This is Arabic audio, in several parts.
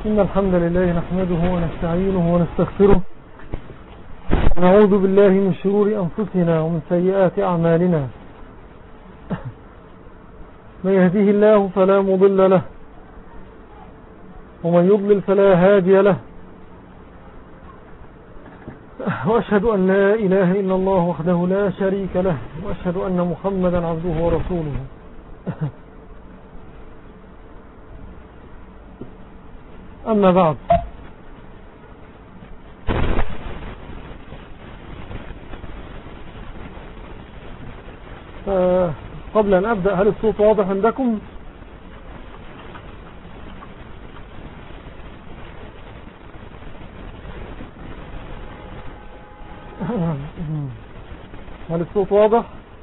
إن الحمد لله نحمده ونستعينه ونستغفره ونعوذ بالله من شرور أنفسنا ومن سيئات أعمالنا. من يهديه الله فلا مضل له ومن يضلل فلا هادي له، وأشهد أن لا إله إلا الله وحده لا شريك له، وأشهد أن محمدا عبده ورسوله. أما بعد، قبل أن أبدأ، هل الصوت واضح عندكم؟ هل الصوت واضح؟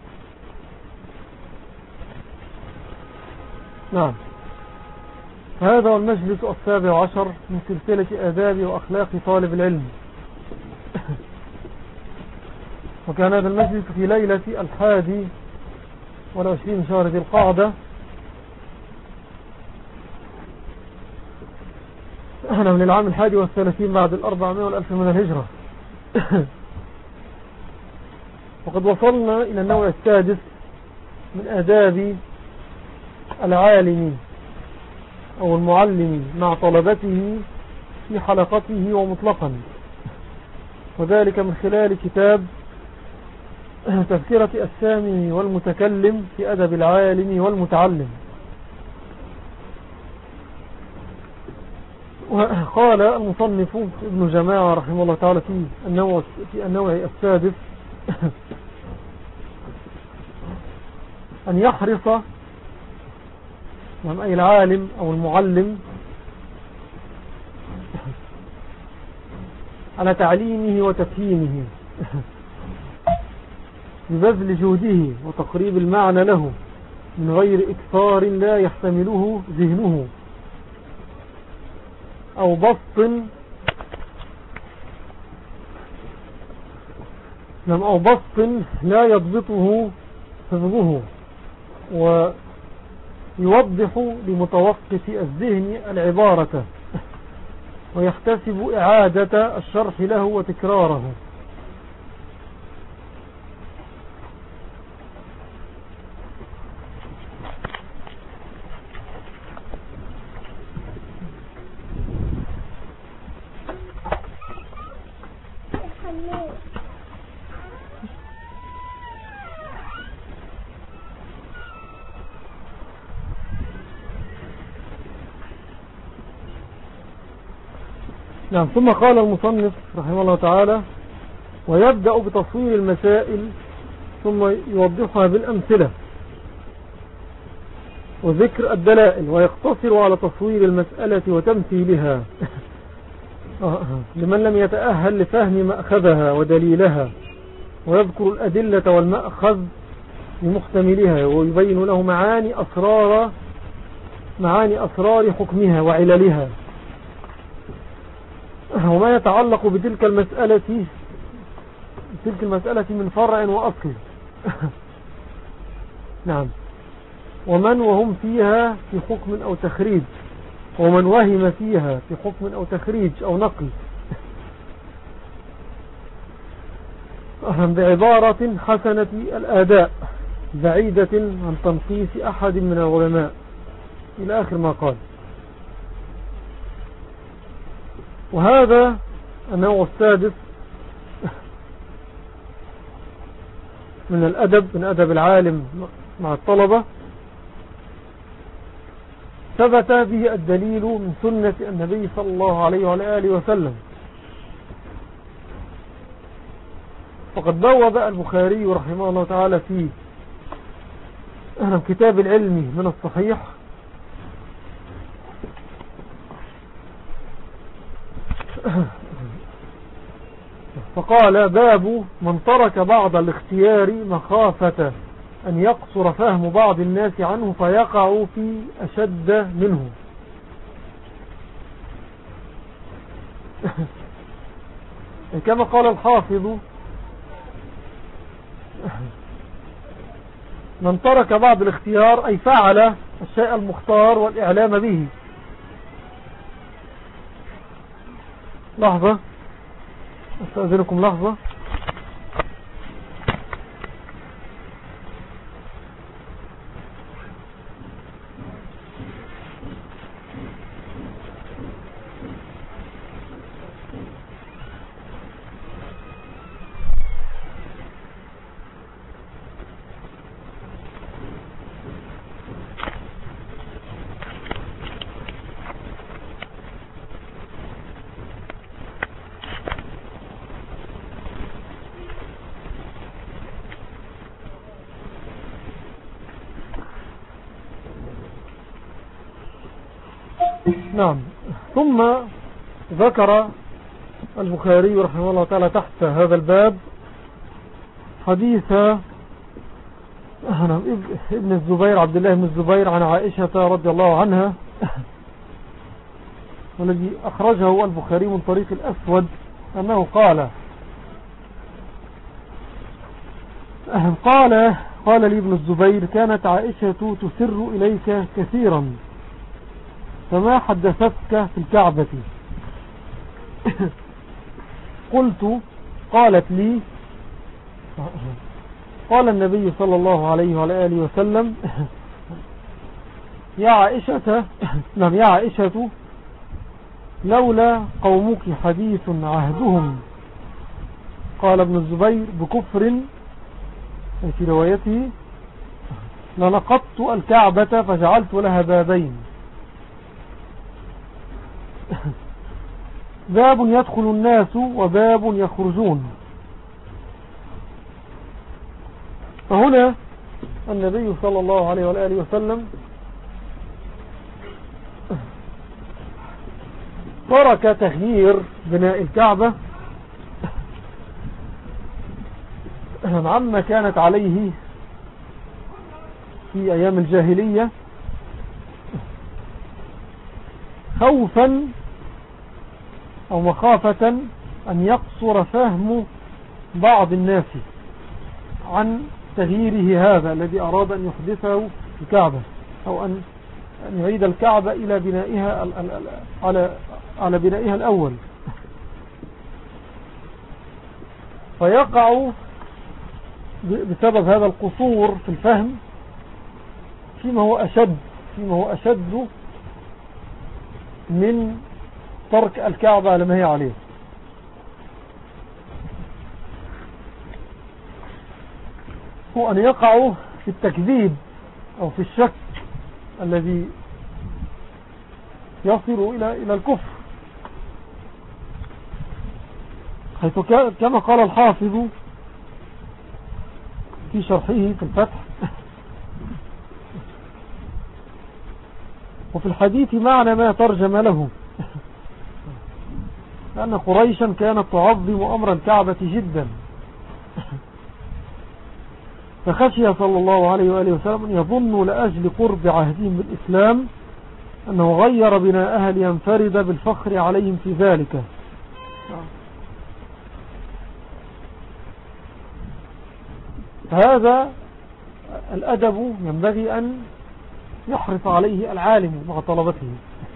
نعم. هذا هو المجلس 17 من سلسلة آداب وأخلاق طالب العلم. وكان هذا المجلس في ليلة 21 شهر ذي القعدة، من العام 31 بعد 400 والألف من الهجرة. وقد وصلنا إلى النوع السادس من آداب العالم أو المعلم مع طلبته في حلقته ومطلقا، وذلك من خلال كتاب تذكرة السامي والمتكلم في أدب العالم والمتعلم. وقال المصنف ابن جماعة رحمه الله تعالى في النوع السادس أن يحرص أي العالم أو المعلم على تعليمه وتفهيمه ببذل جهده وتقريب المعنى له من غير إكثار لا يحتمله ذهنه أو بسط لا يضبطه حفظه، ويوضح لمتوقف الذهن العبارة ويحتسب إعادة الشرح له وتكراره. نعم. ثم قال المصنف رحمه الله تعالى: ويبدأ بتصوير المسائل ثم يوضحها بالأمثلة وذكر الدلائل، ويقتصر على تصوير المسألة وتمثيلها لمن لم يتأهل لفهم مأخذها ودليلها، ويذكر الأدلة والمأخذ لمحتملها، ويبين له معاني أسرار حكمها وعللها، وما يتعلق بتلك المسألة من فرع وأصل. نعم. ومن وهم فيها في حكم أو تخريج، ومن وهم فيها في حكم أو تخريج أو نقل، بعبارة حسنة الآداء بعيدة عن تنقيص أحد من العلماء، إلى آخر ما قال. وهذا النوع السادس من الأدب، من أدب العالم مع الطلبة، ثبت به الدليل من سنة النبي صلى الله عليه وعلى آله وسلم. فقد بوّب البخاري رحمه الله تعالى في كتاب العلم من الصحيح فقال: باب من ترك بعض الاختيار مخافة أن يقصر فهم بعض الناس عنه فيقع في أشد منه. كما قال الحافظ: من ترك بعض الاختيار أي فعل الشيء المختار والإعلام به، لحظة، استأذنكم لحظة. نعم. ثم ذكر البخاري رحمه الله تعالى تحت هذا الباب حديث ابن الزبير، عبد الله بن الزبير، عن عائشة رضي الله عنها، والذي أخرجه البخاري من طريق الأسود أنه قال لي ابن الزبير: كانت عائشة تسر إليك كثيرا فما حدثتك في الكعبة؟ قالت لي: قال النبي صلى الله عليه وعلى آله وسلم: يا عائشة لولا قومك حديث عهدهم، قال ابن الزبير بكفر في روايته: لنقضت الكعبة فجعلت لها بابين، باب يدخل الناس وباب يخرجون. فهنا النبي صلى الله عليه وآله وسلم ترك تغيير بناء الكعبة عما كانت عليه في أيام الجاهلية، خوفا أو مخافة أن يقصر فهم بعض الناس عن تغييره هذا الذي أراد أن يحدثه الكعبة، أو أن يعيد الكعبة إلى بنائها على بنائها الأول، فيقع بسبب هذا القصور في الفهم فيما هو أشد من ترك الكعبة على ما هي عليه. هو أن يقع في التكذيب أو في الشك الذي يصل إلى الكفر، حيث كما قال الحافظ في شرحه في الفتح: وفي الحديث معنى ما ترجم له، لأن قريشا كانت تعظم أمر الكعبة جدا، فخشي صلى الله عليه وآله وسلم أن يظن لأجل قرب عهدهم بالإسلام أنه غير بناءها لينفرد بالفخر عليهم في ذلك. هذا الأدب ينبغي أن يحرص عليه العالم مع طلبته،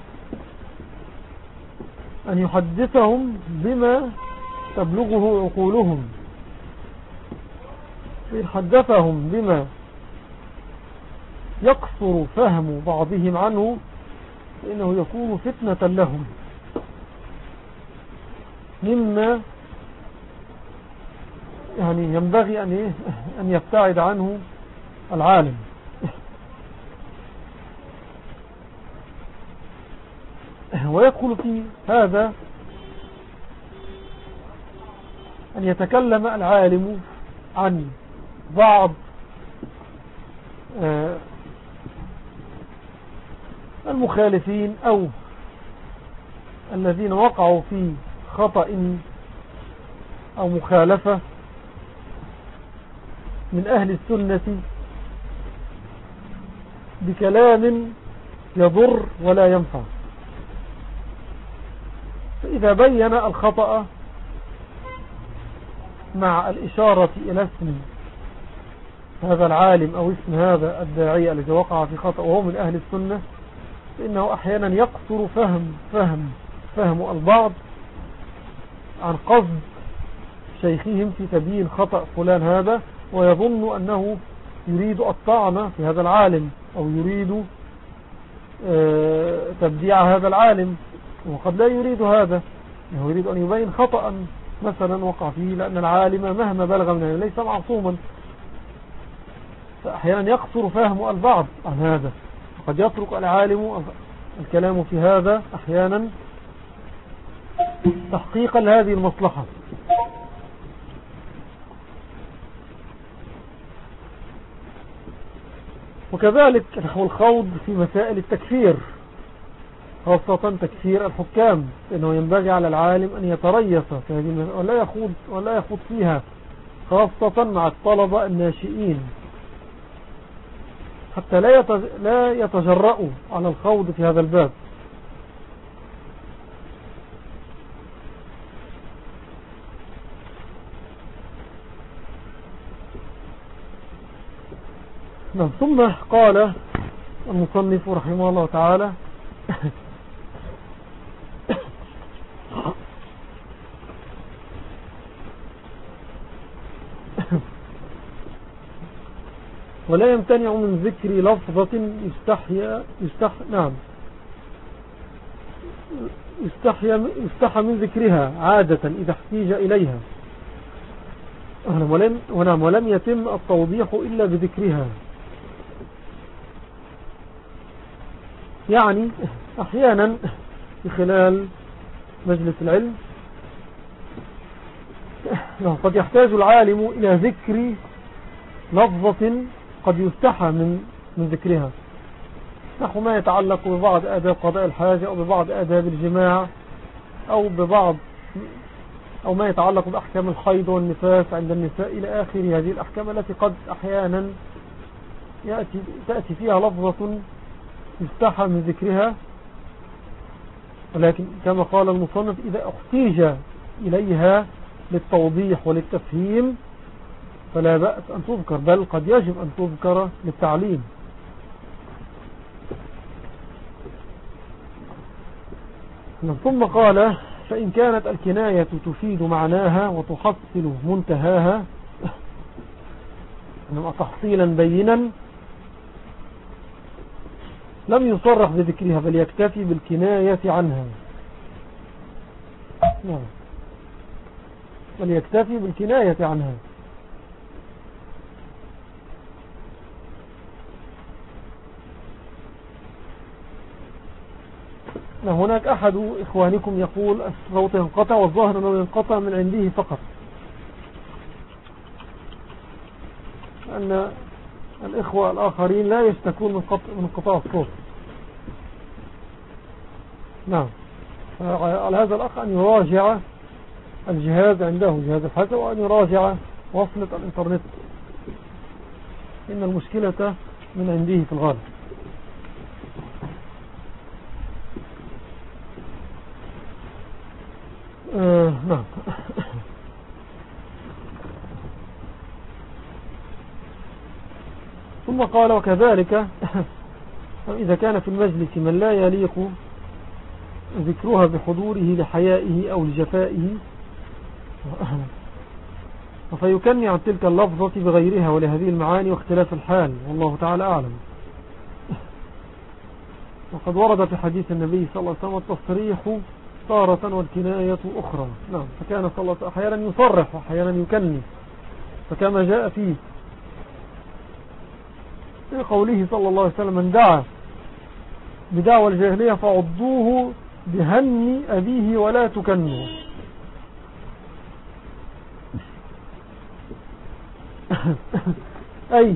أن يحدثهم بما تبلغه عقولهم. إن حدثهم بما يقصر فهم بعضهم عنه فإنه يكون فتنة لهم، مما يعني ينبغي أن يبتعد عنه العالم. ويدخل في هذا أن يتكلم العالم عن بعض المخالفين أو الذين وقعوا في خطأ أو مخالفة من أهل السنة بكلام يضر ولا ينفع، فإذا بين الخطأ مع الإشارة إلى اسم هذا العالم أو اسم هذا الداعية الذي وقع في خطأ وهو من أهل السنة، فإنه أحيانا يقصر فهم البعض عن قصد شيخهم في تبيين خطأ فلان هذا، ويظن أنه يريد الطعن في هذا العالم أو يريد تبديع هذا العالم، وقد لا يريد هذا، هو يريد أن يبين خطأ مثلا وقع فيه، لأن العالم مهما بلغ من ليس معصوما، فأحيانا يقصر فهم البعض عن هذا، قد يترك العالم الكلام في هذا أحيانا تحقيقا لهذه المصلحة. وكذلك نحو الخوض في مسائل التكفير، خاصة تكفير الحكام، لأنه ينبغي على العالم أن يتريث في هذه ولا يخوض فيها، خاصة مع الطلبة الناشئين، حتى لا يتجرؤوا على الخوض في هذا الباب. ثم قال المصنف رحمه الله تعالى ولا يمتنع من ذكر لفظة يستحى من ذكرها عادة إذا احتيج إليها، ولم يتم التوضيح إلا بذكرها. يعني أحيانا في خلال مجلس العلم قد يحتاج العالم إلى ذكر لفظة قد يستحى من ذكرها، نحو ما يتعلق ببعض آداب قضاء الحاجة أو ببعض آداب الجماع أو ما يتعلق بأحكام الحيض والنفاس عند النساء إلى آخر هذه الأحكام التي قد أحيانا تأتي فيها لفظة يستحى من ذكرها، ولكن كما قال المصنف إذا احتيج إليها للتوضيح وللتفهيم فلا بأس أن تذكر، بل قد يجب أن تذكر للتعليم. ثم قال فإن كانت الكناية تفيد معناها وتحصل منتهاها تحصيلا بينا لم يصرح بذكرها بل يكتفي بالكناية عنها. بل يكتفي بالكناية عنها. هناك أحد إخوانكم يقول الصوت ينقطع، والظاهر أنه ينقطع من عنده فقط، أن الإخوة الآخرين لا يشتكون من انقطاع الصوت. نعم، على هذا الأخ أن يراجع الجهاز عنده، جهاز الحاسب، وأن يراجع وصلة الإنترنت، إن المشكلة من عنده في الغالب. نعم. ثم قال وكذلك إذا كان في المجلس من لا يليق ذكرها بحضوره لحيائه أو لجفائه فيكني عن تلك اللفظة بغيرها ولهذه المعاني واختلاف الحال، والله تعالى أعلم. وقد ورد في حديث النبي صلى الله عليه وسلم التصريح تارة والكناية أخرى. نعم، فكان صلى الله عليه وسلم أحيانا يصرح وأحيانا يكني، فكما جاء فيه في قوله صلى الله عليه وسلم من دعا بدعوى الجاهلية فعضوه بهن أبيه ولا تكنوا. أي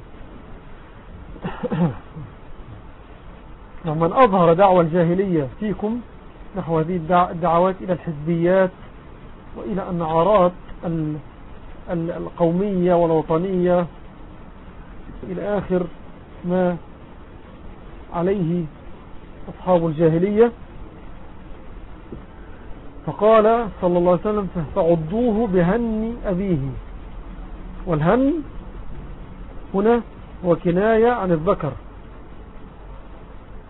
نعم، من أظهر دعوى الجاهلية فيكم نحو هذه الدعوات إلى الحزبيات وإلى النعارات القومية والوطنية إلى آخر ما عليه أصحاب الجاهلية، فقال صلى الله عليه وسلم فعضوه بهن أبيه، والهن هنا هو كناية عن الذكر.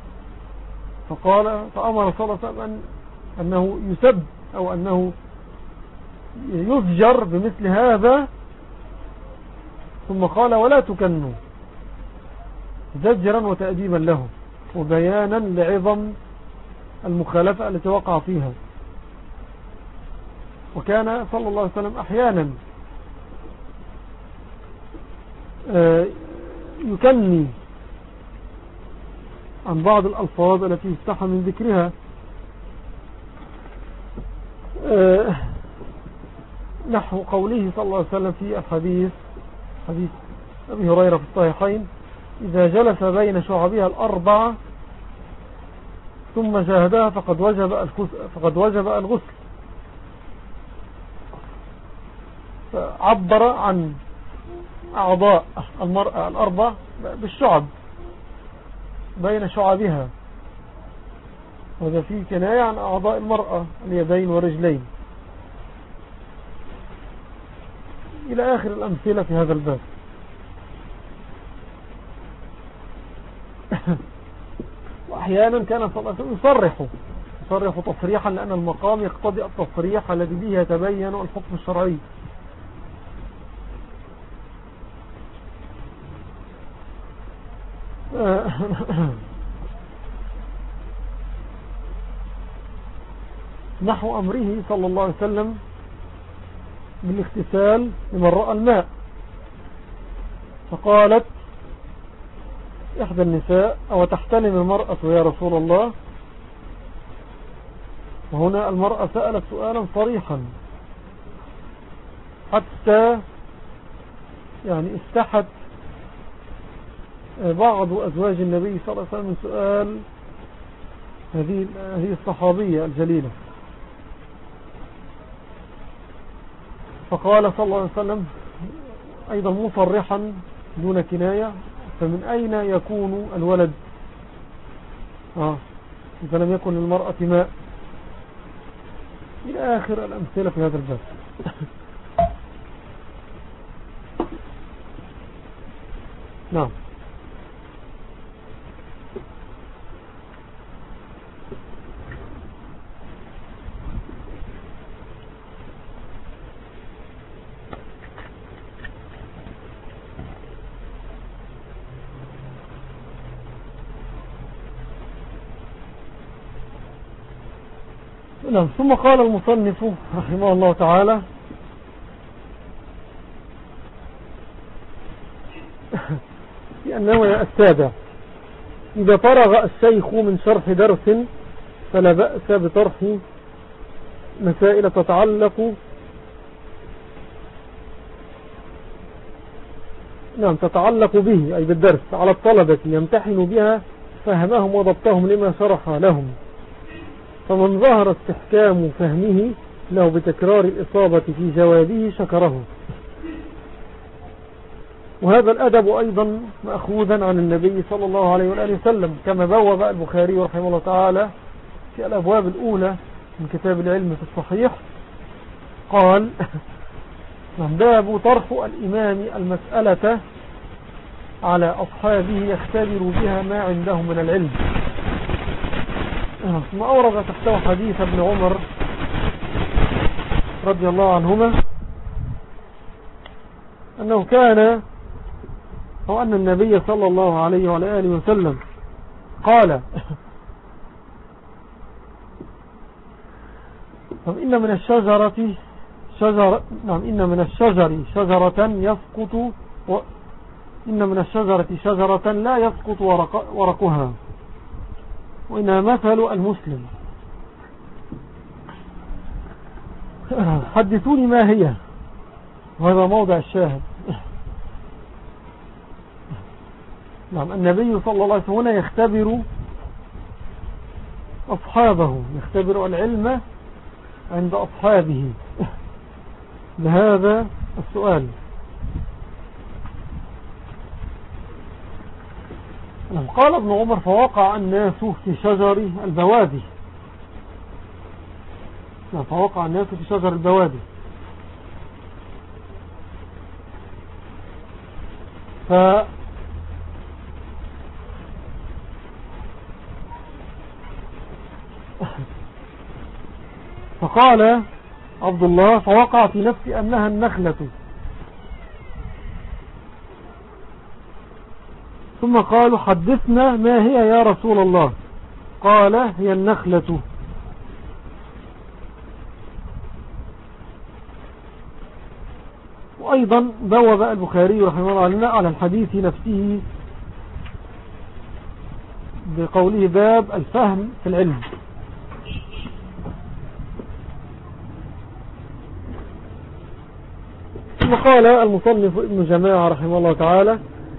فقال فأمر صلى الله عليه وسلم أنه يسب أو أنه يزجر بمثل هذا، ثم قال ولا تكنوا، زجرا وتأديبا له وبيانا لعظم المخالفة التي وقع فيها. وكان صلى الله عليه وسلم أحيانا يكني عن بعض الألفاظ التي يستحى من ذكرها، نحو قوله صلى الله عليه وسلم في الحديث حديث أبي هريرة في الصحيحين: إذا جلس بين شعبها الأربعة ثم جاهدها فقد وجب الغسل. فعبر عن أعضاء المرأة الأربع بالشعب بين شعبها، وهذا فيه كناية عن أعضاء المرأة اليدين ورجلين، إلى آخر الأمثلة في هذا الباب. وأحيانا كان صلى الله عليه وسلم يصرح تصريحا، لأن المقام يقتضي التصريح الذي به يتبين الحكم الشرعي. نحو أمره صلى الله عليه وسلم بالاغتسال لمن رأى الماء، فقالت إحدى النساء: أو تحتلم المرأة يا رسول الله؟ وهنا المرأة سألت سؤالا صريحا، حتى يعني استحت بعض أزواج النبي صلى الله عليه وسلم من سؤال هذه الصحابية الجليلة. فقال صلى الله عليه وسلم أيضا مصرحا دون كناية: فمن أين يكون الولد إذا لم يكن للمرأة ماء؟ إلى آخر الأمثلة في هذا الباب. نعم. نعم. ثم قال المصنف رحمه الله تعالى: في النوع السابع: إذا فرغ الشيخ من شرح درس فلا بأس بطرح مسائل تتعلق به، أي بالدرس، على الطلبة يمتحن بها فهمهم وضبطهم لما شرح لهم، فمن ظهر استحكام فهمه له بتكرار الإصابة في جوابه شكره. وهذا الأدب أيضا مأخوذا عن النبي صلى الله عليه وآله وسلم، كما بوب البخاري رحمه الله تعالى في الأبواب الأولى من كتاب العلم في الصحيح، قال: باب طرح الإمام المسألة على أصحابه يختبر بها ما عندهم من العلم. ثم أورد تحته حديث ابن عمر رضي الله عنهما أنه كان أو أن النبي صلى الله عليه وعلى آله وسلم قال: إن من الشجرة إن من الشجرة شجرة لا يسقط ورقها، وإنها مثل المسلم. حدثوني ما هي، وهذا موضع الشاهد. النبي صلى الله عليه وسلم هنا يختبر أصحابه، يختبر العلم عند أصحابه بهذا السؤال. قال ابن عمر: فوقع الناس في شجر البوادي. فوقع الناس في شجر البوادي. فقال عبد الله فوقع في نفسي أنها النخلة. ثم قالوا حدثنا ما هي يا رسول الله؟ قال هي النخلة. وأيضا بوب البخاري رحمه الله لنا على الحديث نفسه بقوله باب الفهم في العلم. ثم قال المصنف ابن جماعة رحمه الله تعالى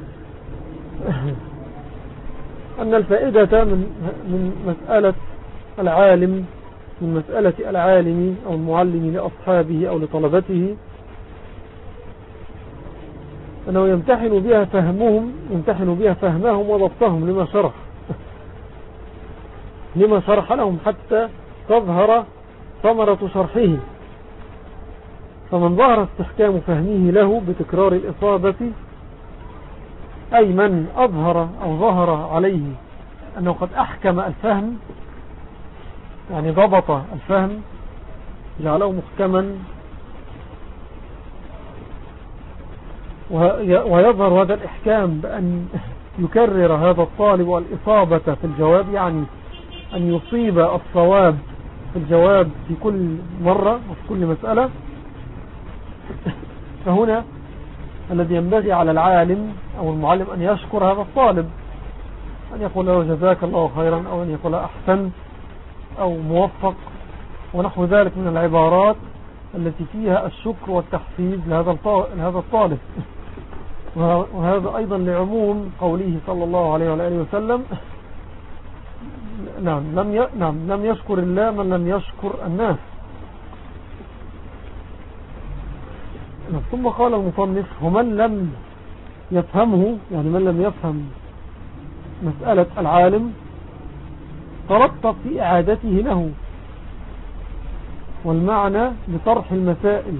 أن الفائدة من مسألة العالم، من مسألة العالم أو المعلم لأصحابه أو لطلبته، أنه يمتحن بها فهمهم وضبطهم لما شرح لهم حتى تظهر ثمرة شرحه. فمن ظهر استحكام فهمه له بتكرار الإصابة، أي من أظهر أو ظهر عليه أنه قد أحكم الفهم، يعني ضبط الفهم جعله محكما، ويظهر هذا الإحكام بأن يكرر هذا الطالب الإصابة في الجواب، يعني أن يصيب الصواب في الجواب في كل مرة وفي كل مسألة. فهنا الذي ينبغي على العالم أو المعلم أن يشكر هذا الطالب، أن يقول له جزاك الله خيرا، أو أن يقول له أحسن، أو موفق، ونحو ذلك من العبارات التي فيها الشكر والتحفيز لهذا الطالب. وهذا أيضا لعموم قوله صلى الله عليه وآله وسلم لم يشكر الله من لم يشكر الناس. ثم قال المصنف ومن لم يفهمه، يعني من لم يفهم مسألة العالم ترتب في إعادته له، والمعنى لطرح المسائل،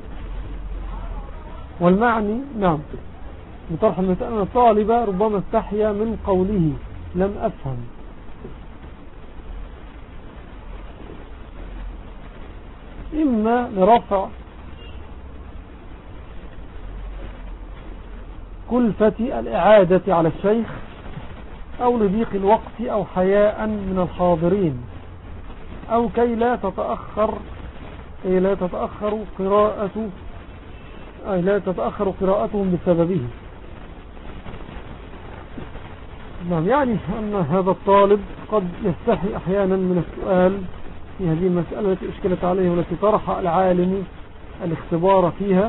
والمعني لطرح المسائل أن الطالب ربما استحيا من قوله لم أفهم، إما لرفع كلفة الإعادة على الشيخ، أو لضيق الوقت، أو حياء من الحاضرين، أو كي لا تتأخر قراءتهم بسببه. يعني أن هذا الطالب قد يستحي أحيانا من السؤال في هذه المسألة التي أشكلت عليه، والتي طرح العالم الاختبار فيها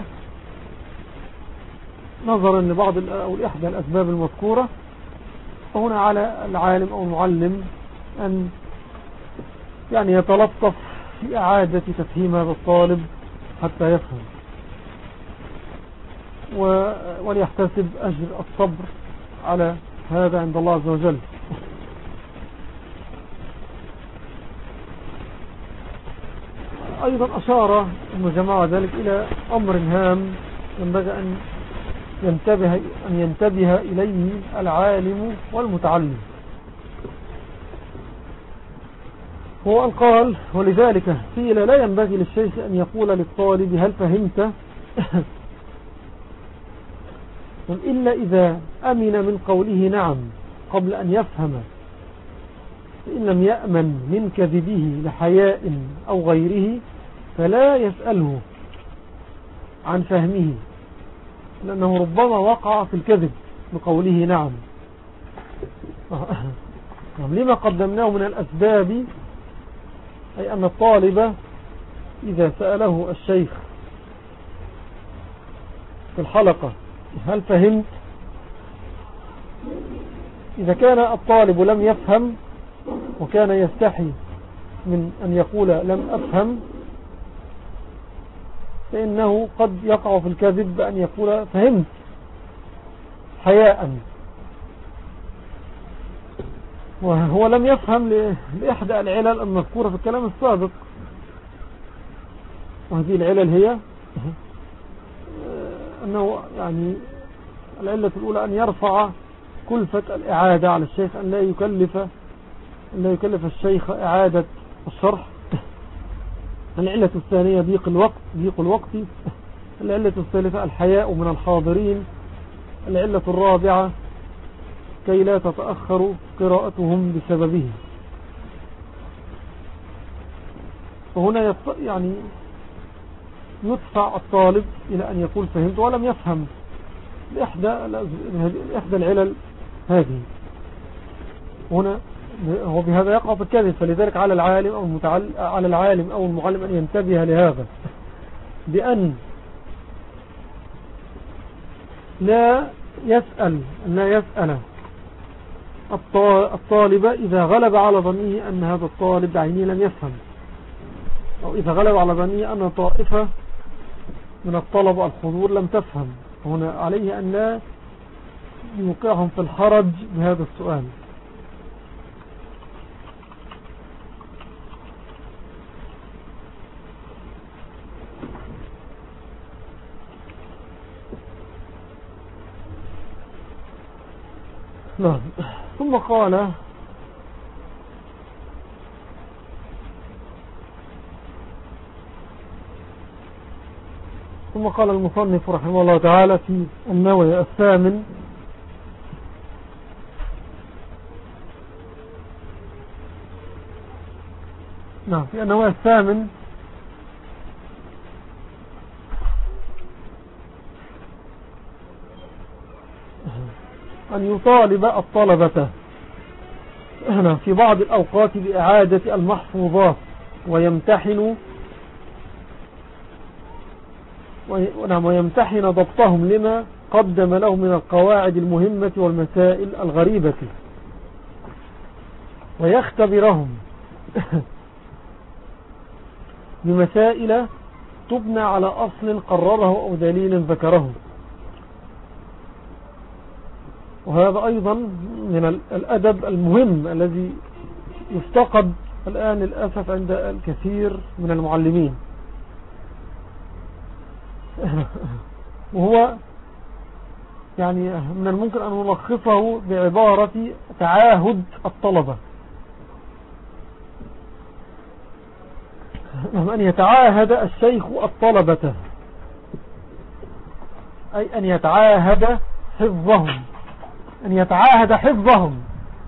نظرا لبعض أو لإحدى الأسباب المذكورة. فهنا على العالم أو المعلم أن يعني يتلطف في إعادة تفهيم هذا الطالب حتى يفهم، وليحتسب أجر الصبر على هذا عند الله عز وجل. أيضا أشار ابن جماعة ذلك إلى أمر هام ينبغي أن ينتبه إليه العالم والمتعلم. هو أن قال ولذلك قيل لا ينبغي للشيخ أن يقول للطالب هل فهمت إلا إذا أمن من قوله نعم قبل أن يفهم، فإن لم يأمن من كذبه لحياء أو غيره فلا يسأله عن فهمه، لأنه ربما وقع في الكذب بقوله نعم. لما قدمناه من الأسباب، أي أن الطالب إذا سأله الشيخ في الحلقة هل فهمت، إذا كان الطالب لم يفهم وكان يستحي من أن يقول لم أفهم، فإنه قد يقع في الكذب بأن يقول فهمت حياء، وهو لم يفهم لإحدى العلل المذكورة في الكلام السابق. وهذه العلل هي أنه يعني العلة الأولى أن يرفع كلفة الإعادة على الشيخ، أن لا يكلف الشيخ إعادة الشرح، العلة الثانية ضيق الوقت. العلة الثالثة الحياء من الحاضرين. العلة الرابعة كي لا تتأخر قراءتهم بسببه. فهنا يعني يدفع الطالب إلى أن يقول فهمت ولم يفهم إحدى العلل هذه. هنا هو بهذا يقع في الكذب. فلذلك على العالم أو المعلم أن ينتبه لهذا، بأن لا يسأل الطالب إذا غلب على ظنه أن هذا الطالب بعينه لم يفهم، أو إذا غلب على ظنه أن طائفة من الطلبة الحضور لم تفهم. هنا عليه أن لا يوقعهم في الحرج بهذا السؤال. نعم. ثم قال المصنف رحمه الله تعالى في النووي الثامن: نعم، في النووي الثامن أن يطالب الطلبة في بعض الأوقات بإعادة المحفوظات ويمتحن ضبطهم لما قدم له من القواعد المهمة والمسائل الغريبة، ويختبرهم بمسائل تبنى على أصل قرره أو دليل ذكره. وهذا أيضا من الأدب المهم الذي يفتقد الآن للأسف عند الكثير من المعلمين، وهو يعني من الممكن أن نلخصه بعبارة تعاهد الطلبة، أن يتعاهد الشيخ الطلبة، أي أن يتعاهد حفظهم،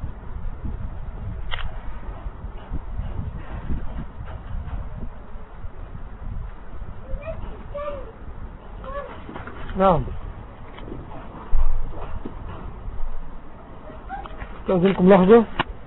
نعم. استأذنكم لحظة.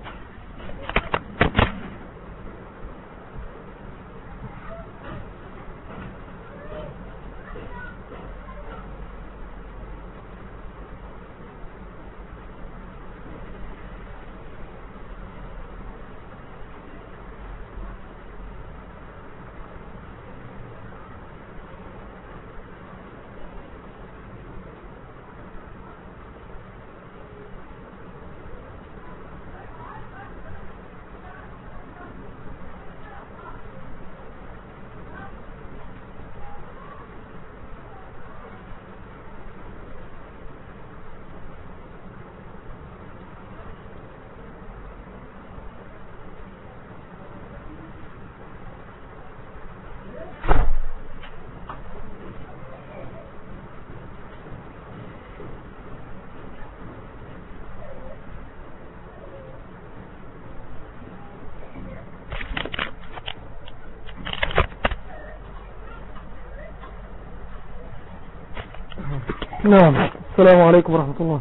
نعم. السلام عليكم ورحمة الله.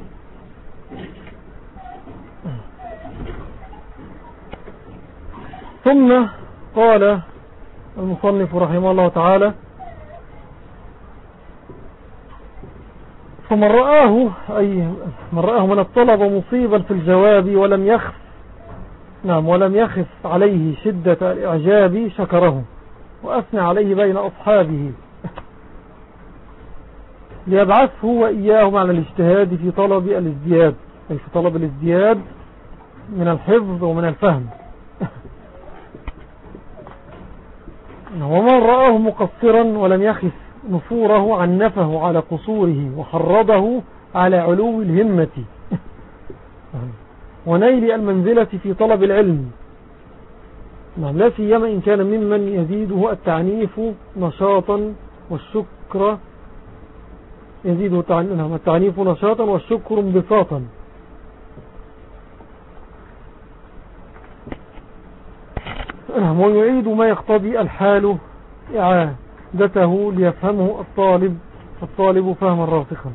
ثم قال المصنف رحمه الله تعالى: فمن رآه من الطلب مصيبا في الجواب ولم يخف عليه شدة الإعجاب شكره وأثنى عليه بين أصحابه، ليبعثه وإياهم على الاجتهاد في طلب الازدياد، أي في طلب الازدياد من الحفظ ومن الفهم. ومن رآه مقصرا ولم يخف نفوره عنفه على قصوره وحرضه على علو الهمة ونيل المنزلة في طلب العلم، نعم، لا سيما إن كان ممن يزيده التعنيف نشاطا والشكر يزيده التعنيف نشاطا والشكر انبساطا. ويعيد ما يقتضي الحال إعادته ليفهمه الطالب فهما راسخا.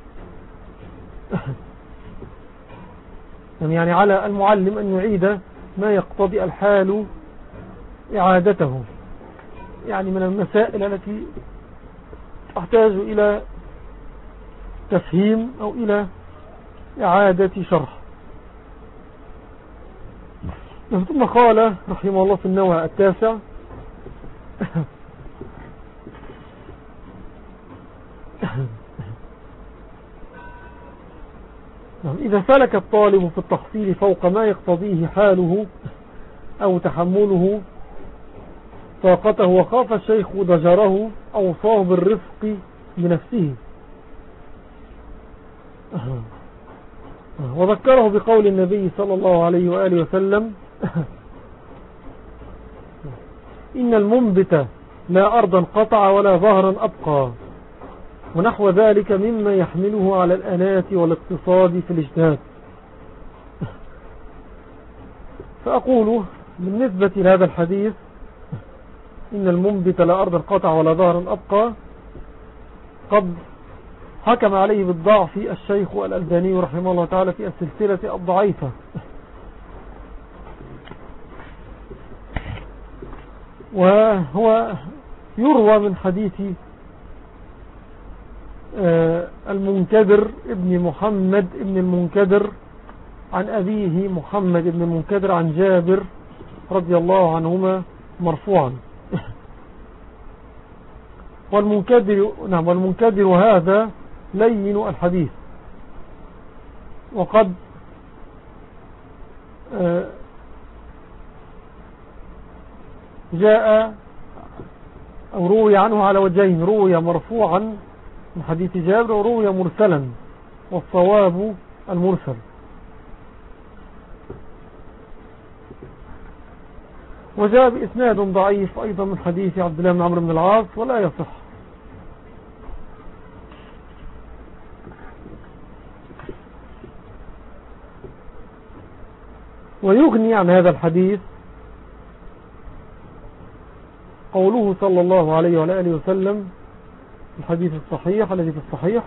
يعني على المعلم أن يعيد ما يقتضي الحال إعادته، يعني من المسائل التي تحتاج إلى تفهيم أو إلى إعادة شرح. ثم قال رحمه الله في النوع التاسع: إذا سلك الطالب في التحصيل فوق ما يقتضيه حاله أو تحمله طاقته وخاف الشيخ ضجره أوصاه بالرفق بنفسه، وذكره بقول النبي صلى الله عليه وآله وسلم: إن المنبت لا أرضا قطع ولا ظهرا أبقى، ونحو ذلك مما يحمله على الأنات والاقتصاد في الاجتهاد. فأقول بالنسبة لهذا الحديث: إن المنبت لا أرضا قطع ولا ظهرا أبقى، قد حكم عليه بالضعف الشيخ الألباني رحمه الله تعالى في السلسلة الضعيفة، وهو يروى من حديث المنكدر ابن محمد ابن المنكدر عن أبيه محمد ابن المنكدر عن جابر رضي الله عنهما مرفوعا. والمنكدر هذا لين الحديث، وقد جاء أو روي عنه على وجهين: روي مرفوعا من حديث جابر، وروي مرسلا، والصواب المرسل. وجاء بإسناد ضعيف أيضا من حديث عبد الله بن عمرو بن العاص ولا يصح. ويغني عن هذا الحديث قوله صلى الله عليه وآله وسلم الحديث الصحيح الذي في الصحيح: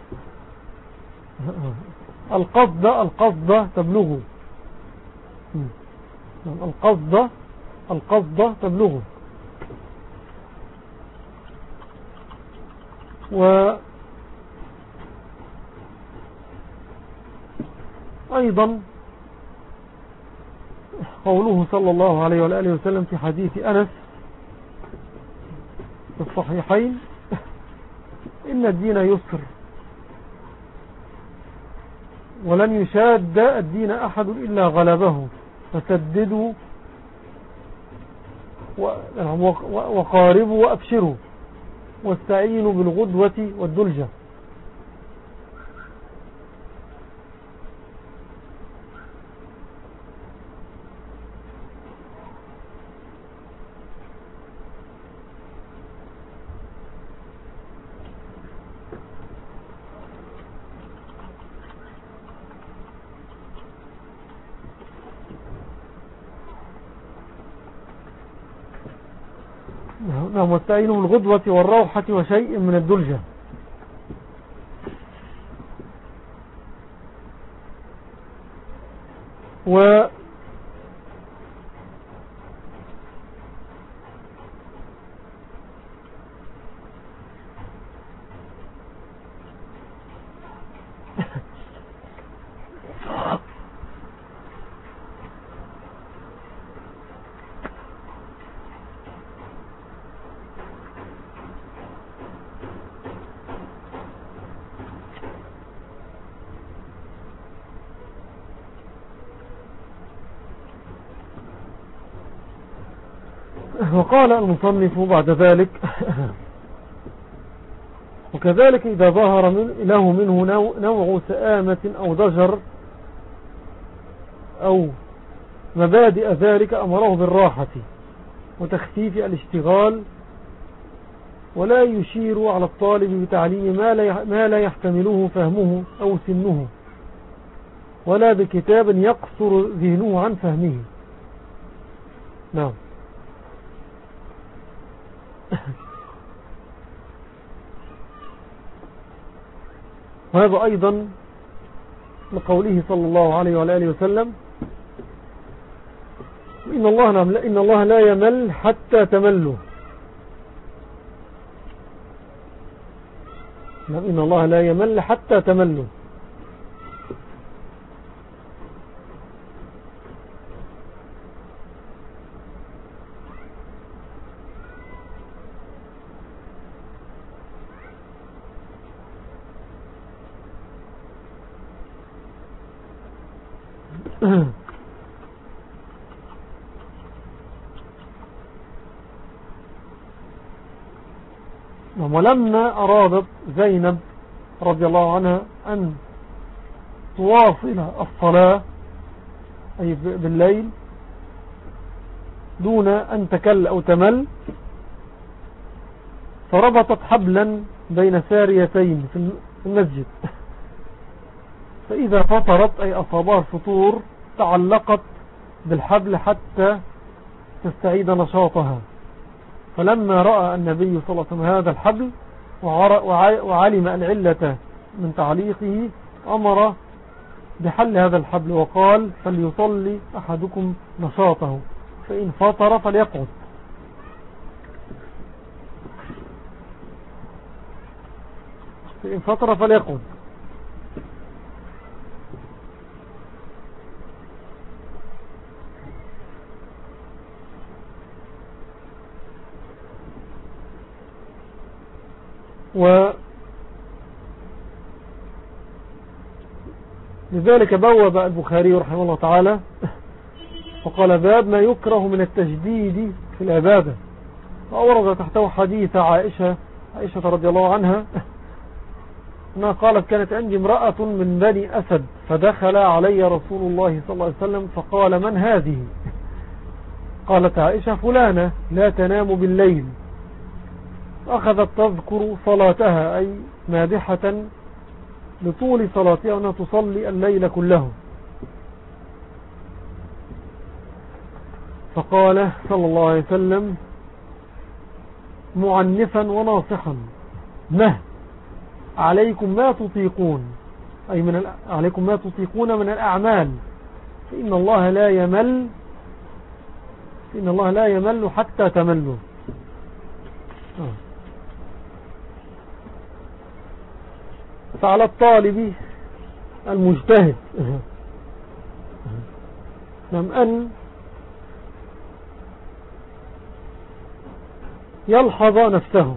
القصد تبلغه. القصد تبلغه. وأيضا قوله صلى الله عليه وآله وسلم في حديث أنس في الصحيحين: إن الدين يسر ولن يشاد الدين أحد إلا غلبه، فسددوا وقاربوا وأبشروا واستعينوا بالغدوة والدلجة. واستعينوا بالغدوة والروحة وشيء من الدلجة. وقال المصنف بعد ذلك: وكذلك إذا ظهر له منه نوع سآمة أو ضجر أو مبادئ ذلك أمره بالراحة، وتخفيف الاشتغال، ولا يشير على الطالب بتعليم ما لا يحتمله فهمه أو سنه، ولا بكتاب يقصر ذهنه عن فهمه. نعم. وهذا أيضا لقوله صلى الله عليه وآله وسلم: إن الله لا يمل حتى تملوا. إن الله لا يمل حتى تملوا. ولما أرادت زينب رضي الله عنها أن تواصل الصلاة أي بالليل دون أن تكل أو تمل، فربطت حبلا بين ساريتين في المسجد، فإذا فطرت أي أصابها الفطور تعلقت بالحبل حتى تستعيد نشاطها. فلما رأى النبي صلى الله عليه وسلم هذا الحبل وعلم العلة من تعليقه أمر بحل هذا الحبل وقال: فليصلي أحدكم نشاطه، فإن فطر فليقعد. فإن فطر فليقعد. لذلك بوب البخاري رحمه الله تعالى وقال: باب ما يكره من التجديد في العبادة، وأورد تحته حديث عائشة رضي الله عنها أنها قالت: كانت عندي امرأة من بني أسد فدخل علي رسول الله صلى الله عليه وسلم فقال: من هذه؟ قالت عائشة: فلانة لا تنام بالليل. أخذت تذكر صلاتها أي مادحة لطول صلاتها أنها تصلي الليل كله. فقال صلى الله عليه وسلم معنفا وناصحا: ما عليكم ما تطيقون، أي عليكم ما تطيقون من الأعمال، فإن الله لا يمل حتى تملوا. فعلى الطالب المجتهد أن يلحظ نفسه،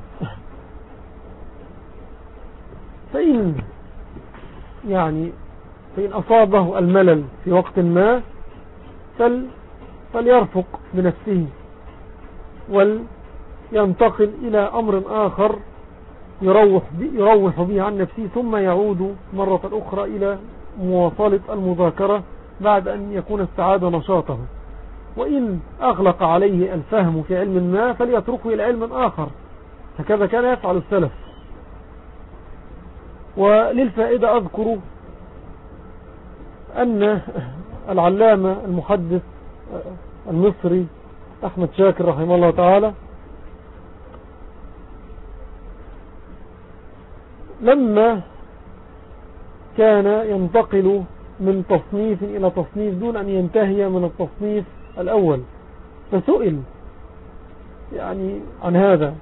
فإن أصابه الملل في وقت ما فليرفق بنفسه ولينتقل إلى أمر آخر يروح به عن نفسه، ثم يعود مرة أخرى إلى مواصلة المذاكرة بعد أن يكون استعاد نشاطه. وإن أغلق عليه الفهم في علم ما فليتركه إلى علم آخر، هكذا كان يفعل السلف. وللفائدة أذكر أن العلامة المحدث المصري أحمد شاكر رحمه الله تعالى لما كان ينتقل من تصنيف إلى تصنيف دون أن ينتهي من التصنيف الأول، فسئل عن هذا،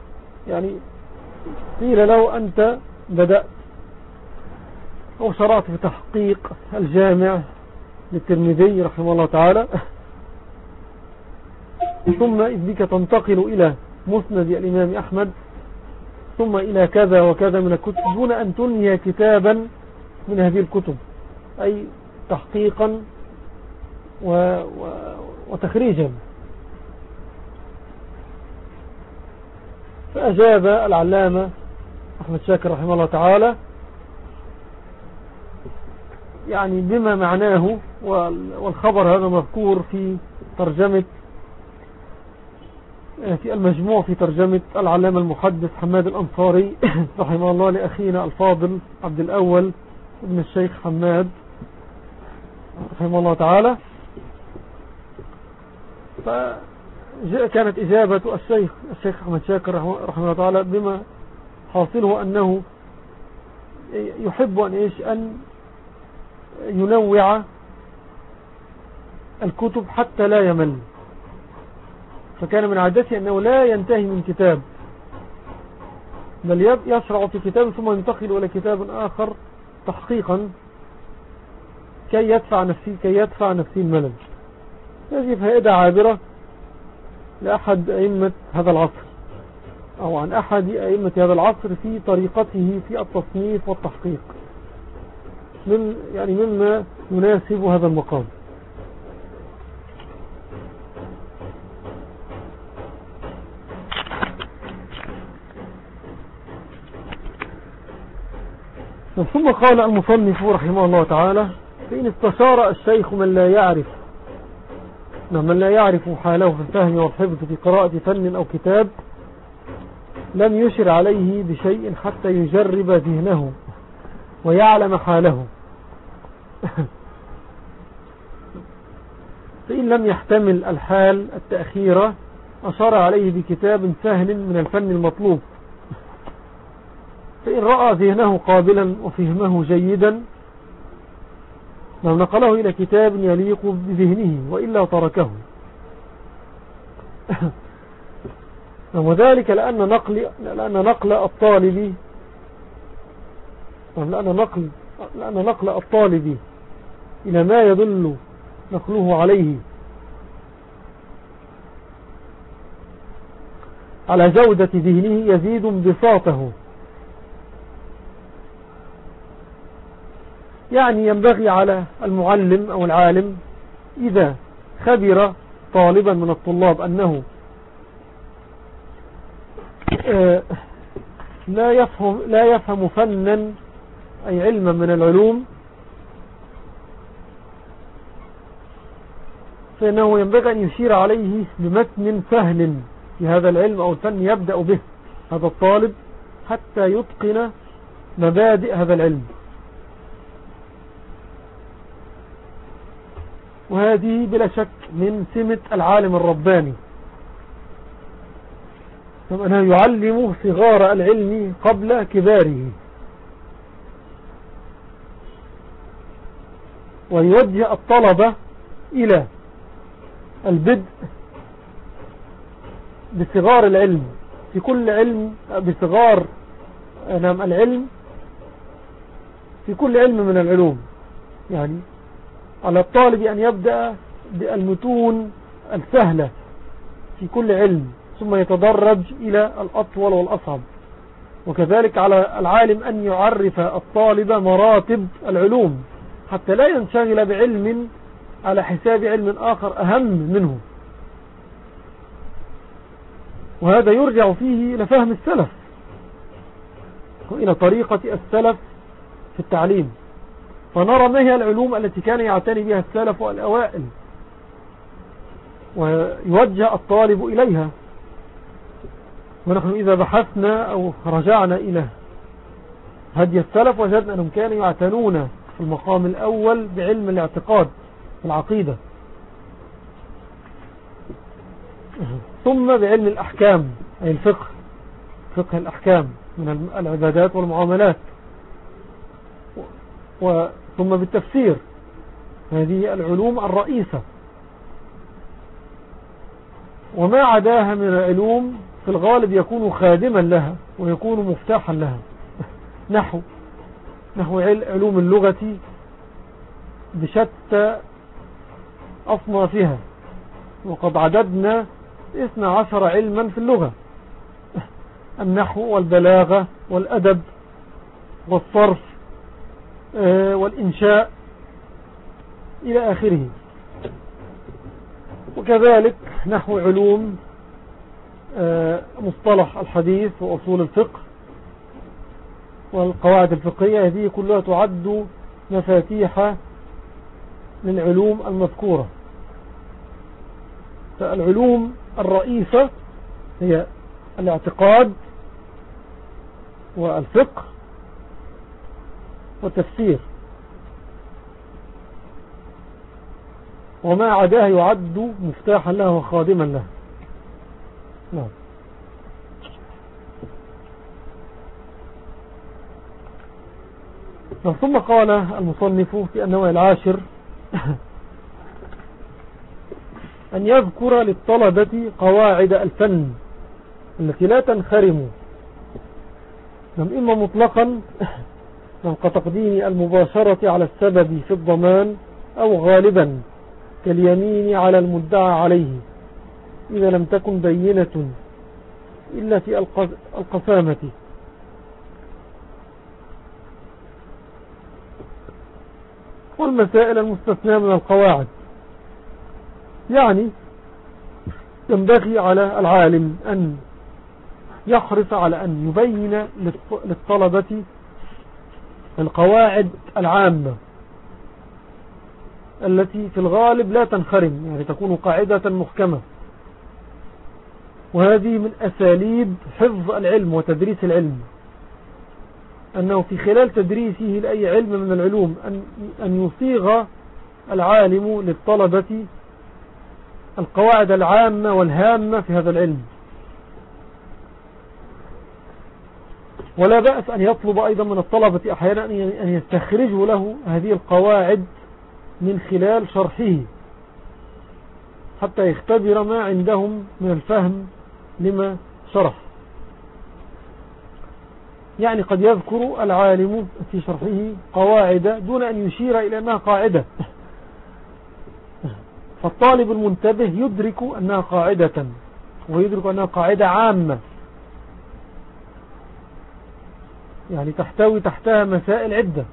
قيل له: أنت بدأت أو شرعت في تحقيق الجامع للترمذي رحمه الله تعالى، ثم إذ بك تنتقل إلى مسند الإمام أحمد، ثم إلى كذا وكذا من الكتب دون أن تنهي كتابا من هذه الكتب، أي تحقيقا وتخريجا. فأجاب العلامة أحمد شاكر رحمه الله تعالى بما معناه، والخبر هذا مذكور في ترجمة في المجموع في ترجمة العلامة المحدث حماد الأنصاري رحمه الله لأخينا الفاضل عبد الأول ابن الشيخ حماد رحمه الله تعالى. فكانت إجابة الشيخ أحمد شاكر رحمه الله تعالى بما حاصله أنه يحب أن ينوع الكتب حتى لا يمل. فكان من عادته أنه لا ينتهي من كتاب، بل يشرع في كتاب ثم ينتقل إلى كتاب آخر تحقيقا كي يدفع نفسه الملل. هذه فائدة عابرة لأحد أئمة هذا العصر، أو عن أحد أئمة هذا العصر في طريقته في التصنيف والتحقيق، مما يناسب هذا المقام. ثم قال المصنف رحمه الله تعالى: فإن استشار الشيخ من لا يعرف حاله في الفهم والحفظ في قراءة فن أو كتاب، لم يشر عليه بشيء حتى يجرب ذهنه ويعلم حاله. فإن لم يحتمل الحال التأخير أشار عليه بكتاب سهل من الفن المطلوب. فإن رأى ذهنه قابلا وفهمه جيدا نقله إلى كتاب يليق بذهنه، وإلا تركه. وذلك لأن نقل الطالب إلى ما يدل نقله عليه على جودة ذهنه يزيد انبساطه. يعني ينبغي على المعلم أو العالم إذا خبر طالبا من الطلاب أنه لا يفهم فنا أي علما من العلوم، فإنه ينبغي أن يشير عليه بمتن سهل في هذا العلم أو الفن يبدأ به هذا الطالب حتى يتقن مبادئ هذا العلم. وهذه بلا شك من سمة العالم الرباني، أنه يعلم صغار العلم قبل كباره، ويوجه الطلبة إلى البدء بصغار العلم في كل علم، بصغار العلم في كل علم من العلوم. يعني على الطالب أن يبدأ بالمتون السهلة في كل علم ثم يتدرج إلى الأطول والأصعب. وكذلك على العالم أن يعرف الطالب مراتب العلوم حتى لا ينشغل بعلم على حساب علم آخر أهم منه. وهذا يرجع فيه إلى فهم السلف وإلى طريقة السلف في التعليم، فنرى ما هي العلوم التي كان يعتني بها السلف والأوائل ويوجه الطالب إليها. ونحن إذا بحثنا أو رجعنا إلى هدي السلف وجدنا أنهم كانوا يعتنون في المقام الأول بعلم الاعتقاد العقيدة، ثم بعلم الأحكام أي الفقه، فقه الأحكام من العبادات والمعاملات، ثم بالتفسير. هذه العلوم الرئيسة، وما عداها من العلوم في الغالب يكون خادما لها ويكون مفتاحا لها. نحو علوم اللغة بشتى أصنافها، وقد عددنا 12 علما في اللغة: النحو والبلاغة والأدب والصرف والإنشاء إلى آخره. وكذلك نحو علوم مصطلح الحديث وأصول الفقه والقواعد الفقهية. هذه كلها تعد مفاتيح للعلوم المذكورة. فالعلوم الرئيسة هي الاعتقاد والفقه والتفسير، وما عداه يعد مفتاحا له وخادما له. نعم. ثم قال المصنف في النوع العاشر أن يذكر للطلبة قواعد الفن التي لا تنخرم، إما مطلقا كتقديم المباشرة على السبب في الضمان، أو غالبا كاليمين على المدعى عليه إذا لم تكن بينة إلا في القسامة. والمسائل المستثنى من القواعد، يعني ينبغي على العالم أن يحرص على أن يبين للطلبة القواعد العامة التي في الغالب لا تنخرم، يعني تكون قاعدة محكمة. وهذه من أساليب حفظ العلم وتدريس العلم، أنه في خلال تدريسه لأي علم من العلوم أن يصيغ العالم للطلبة القواعد العامة والهامة في هذا العلم. ولا بأس أن يطلب أيضا من الطلبة أحيانا أن يستخرجوا له هذه القواعد من خلال شرحه، حتى يختبر ما عندهم من الفهم لما شرح. يعني قد يذكر العالم في شرحه قواعد دون أن يشير إلى أنها قاعدة، فالطالب المنتبه يدرك أنها قاعدة، ويدرك أنها قاعدة عامة، يعني تحتوي تحتها مسائل عدة،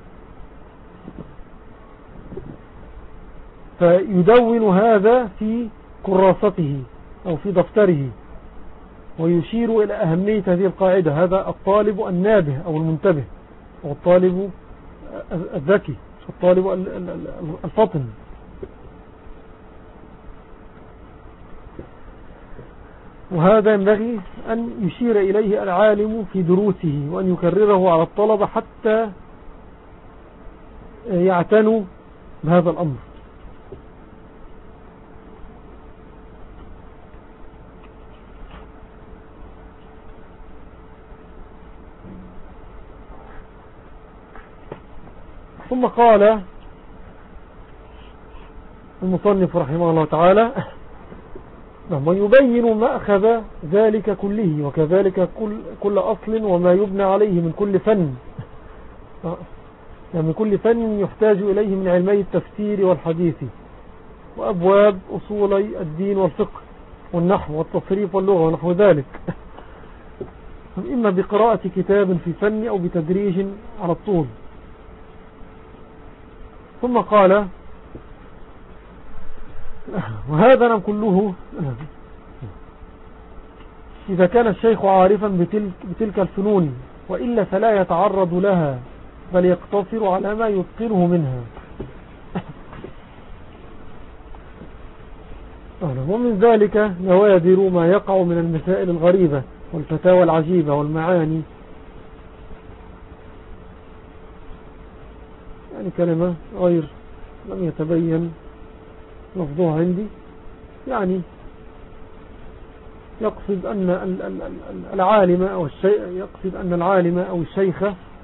فيدون هذا في كراسته أو في دفتره ويشير إلى أهمية هذه القاعدة. هذا الطالب النابه أو المنتبه، أو الطالب الذكي، الطالب الفطن. وهذا ينبغي أن يشير إليه العالم في دروسه، وأن يكرره على الطلبة حتى يعتنوا بهذا الأمر. ثم قال المصنف رحمه الله تعالى: ويبين مأخذ ذلك كله، وكذلك كل أصل وما يبنى عليه من كل فن، يعني من كل فن يحتاج إليه من علمي التفسير والحديث وأبواب أصولي الدين والفقه والنحو والتصريف واللغة ونحو ذلك، إما بقراءة كتاب في فن أو بتدريج على الطول. ثم قال: وهذا كله إذا كان الشيخ عارفا بتلك الفنون، وإلا فلا يتعرض لها بل يقتصر على ما يتقنه منها. ومن ذلك نوادر ما يقع من المسائل الغريبة والفتاوى العجيبة والمعاني، يعني كلمة غير لم يتبين لفظها عندي، يعني يقصد أن العالم أو الشيخ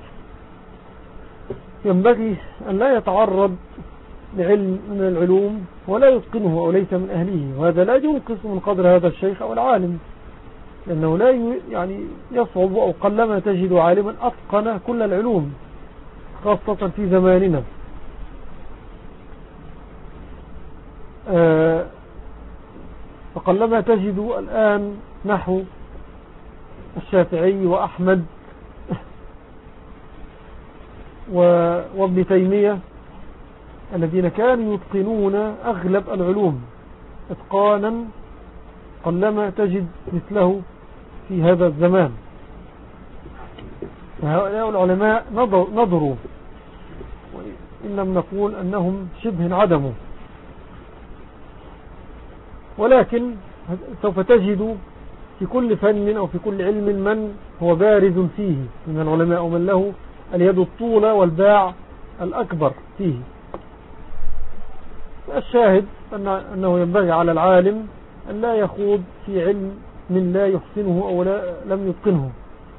ينبغي أن لا يتعرض لعلم من العلوم ولا يتقنه أو ليس من أهله، وهذا لا ينقص من قدر هذا الشيخ أو العالم، لأنه لا يعني يصعب أو قلما تجد عالما أتقن كل العلوم، خاصة في زماننا. فقلما تجد الآن نحو الشافعي وأحمد وابن تيمية الذين كانوا يتقنون أغلب العلوم إتقانا، قلما تجد مثله في هذا الزمان. فهؤلاء العلماء نظروا، وإن لم نقول أنهم شبه انعدموا، ولكن سوف تجد في كل فن أو في كل علم من هو بارز فيه من العلماء ومن له اليد الطولة والباع الأكبر فيه. الشاهد أنه ينبغي على العالم أن لا يخوض في علم من لا يحسنه أو لم يتقنه.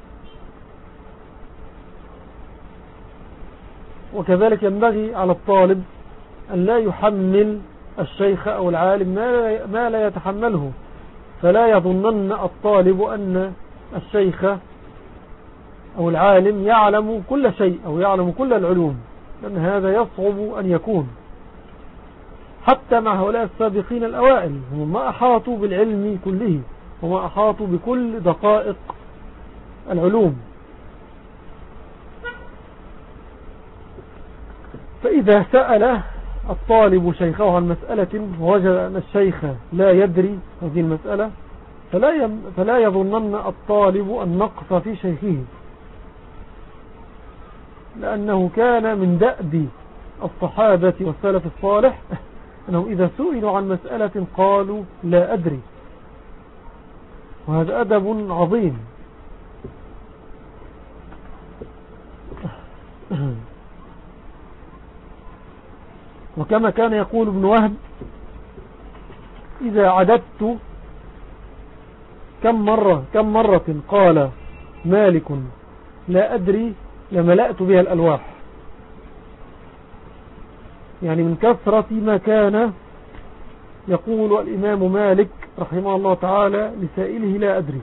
وكذلك ينبغي على الطالب أن لا يحمل الشيخ أو العالم ما لا يتحمله، فلا يظنن الطالب أن الشيخ أو العالم يعلم كل شيء أو يعلم كل العلوم، لأن هذا يصعب أن يكون حتى مع هؤلاء السابقين الأوائل. هم ما أحاطوا بالعلم كله وما أحاطوا بكل دقائق العلوم. فإذا سأل الطالب شيخه عن مسألة ووجد أن الشيخ لا يدري هذه المسألة فلا يظنن الطالب النقص في شيخه، لأنه كان من دأب الصحابة والسلف الصالح أنهم إذا سئلوا عن مسألة قالوا لا أدري، وهذا أدب عظيم. وكما كان يقول ابن وهب: إذا عددت كم مرة قال مالك لا أدري لملأت بها الألواح، يعني من كثرة ما كان يقول الإمام مالك رحمه الله تعالى لسائله لا أدري،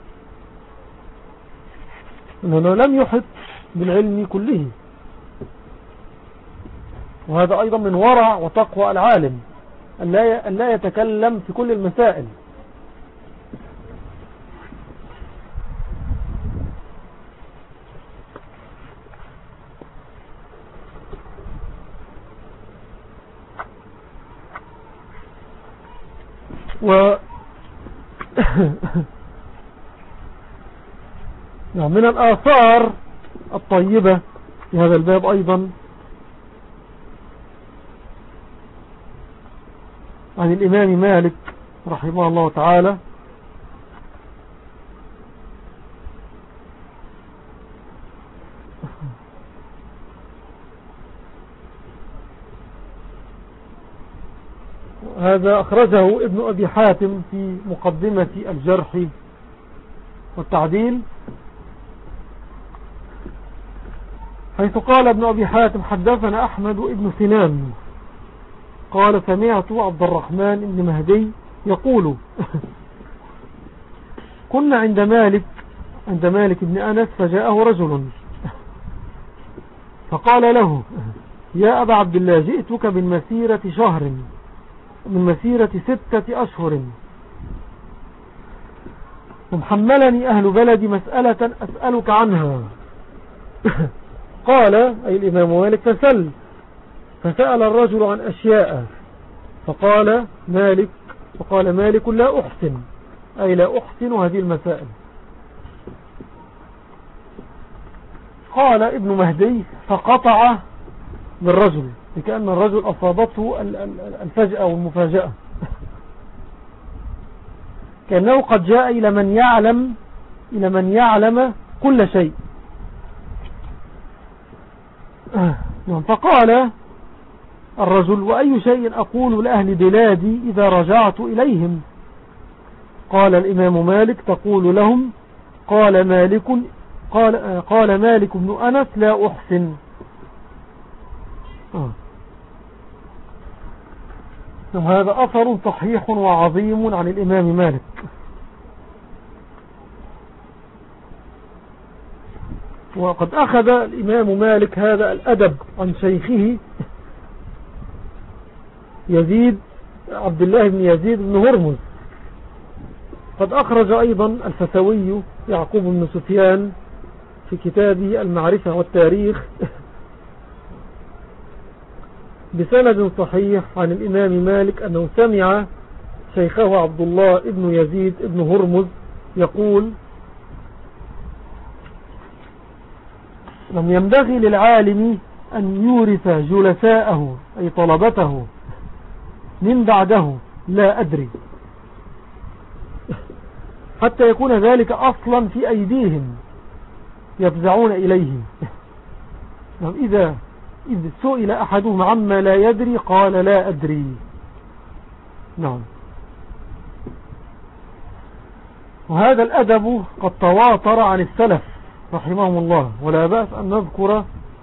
أنه لم يحط بالعلم كله. وهذا أيضا من ورع وتقوى العالم أن لا يتكلم في كل المسائل. من الآثار الطيبة في هذا الباب أيضا عن الإمام مالك رحمه الله تعالى هذا أخرجه ابن أبي حاتم في مقدمة الجرح والتعديل، حيث قال ابن أبي حاتم: حدثنا أحمد ابن سنان قال سمعت عبد الرحمن بن مهدي يقول: كنا عند مالك بن أنس فجاءه رجل فقال له: يا أبا عبد الله، جئتك من مسيرة شهر، من مسيرة 6 أشهر، ومحملني أهل بلدي مسألة أسألك عنها. قال أي الإمام مالك: فسأل الرجل عن أشياء، فقال مالك: لا أحسن، أي لا أحسن هذه المسائل. قال ابن مهدي: فقطع بالرجل، لكأن الرجل أصابته الفجأة والمفاجأة، كأنه قد جاء إلى من يعلم كل شيء. فقال الرجل: وأي شيء أقول لأهل بلادي إذا رجعت إليهم؟ قال الإمام مالك: تقول لهم قال مالك بن أنس لا أحسن. هذا أثر صحيح وعظيم عن الإمام مالك. وقد أخذ الإمام مالك هذا الأدب عن شيخه عبد الله بن يزيد بن هرمز. قد أخرج أيضا الفتوي يعقوب بن سفيان في كتابه المعرفة والتاريخ بسند صحيح عن الإمام مالك أنه سمع شيخه عبد الله بن يزيد بن هرمز يقول: لم ينبغي للعالم أن يورث جلساءه أي طلبته من بعده لا أدري، حتى يكون ذلك أصلا في أيديهم يفزعون إليه. إذ سئل أحدهم عما لا يدري قال لا أدري. نعم. وهذا الأدب قد تواتر عن السلف رحمهم الله، ولا بأس أن نذكر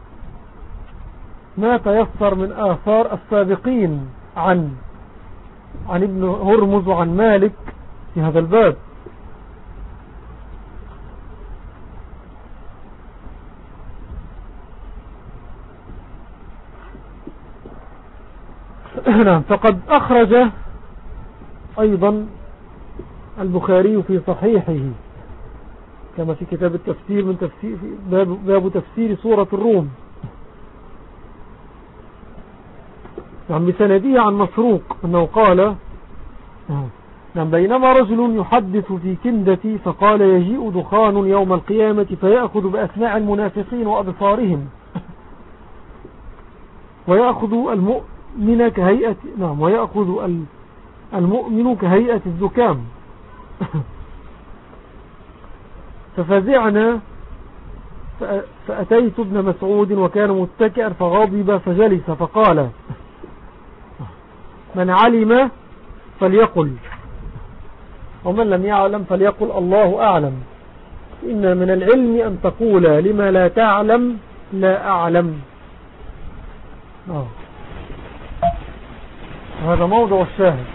ما تيسر من آثار السابقين عن ابن هرمز وعن مالك في هذا الباب. نعم. فقد أخرج أيضا البخاري في صحيحه كما في كتاب التفسير من تفسير باب تفسير سورة الروم، يعني بسنده عن مسروق أنه قال نعم بينما رجل يحدث في كندتي فقال يجيء دخان يوم القيامة فيأخذ بأسماع المنافقين وأبصارهم ويأخذ المؤمن كهيئة ويأخذ المؤمن كهيئة الزكام. ففزعنا فأتيت ابن مسعود وكان متكئا فغضب فجلس فقال من علم فليقل ومن لم يعلم فليقل الله أعلم، إن من العلم أن تقول لما لا تعلم لا أعلم. هذا موضوع الشاهد.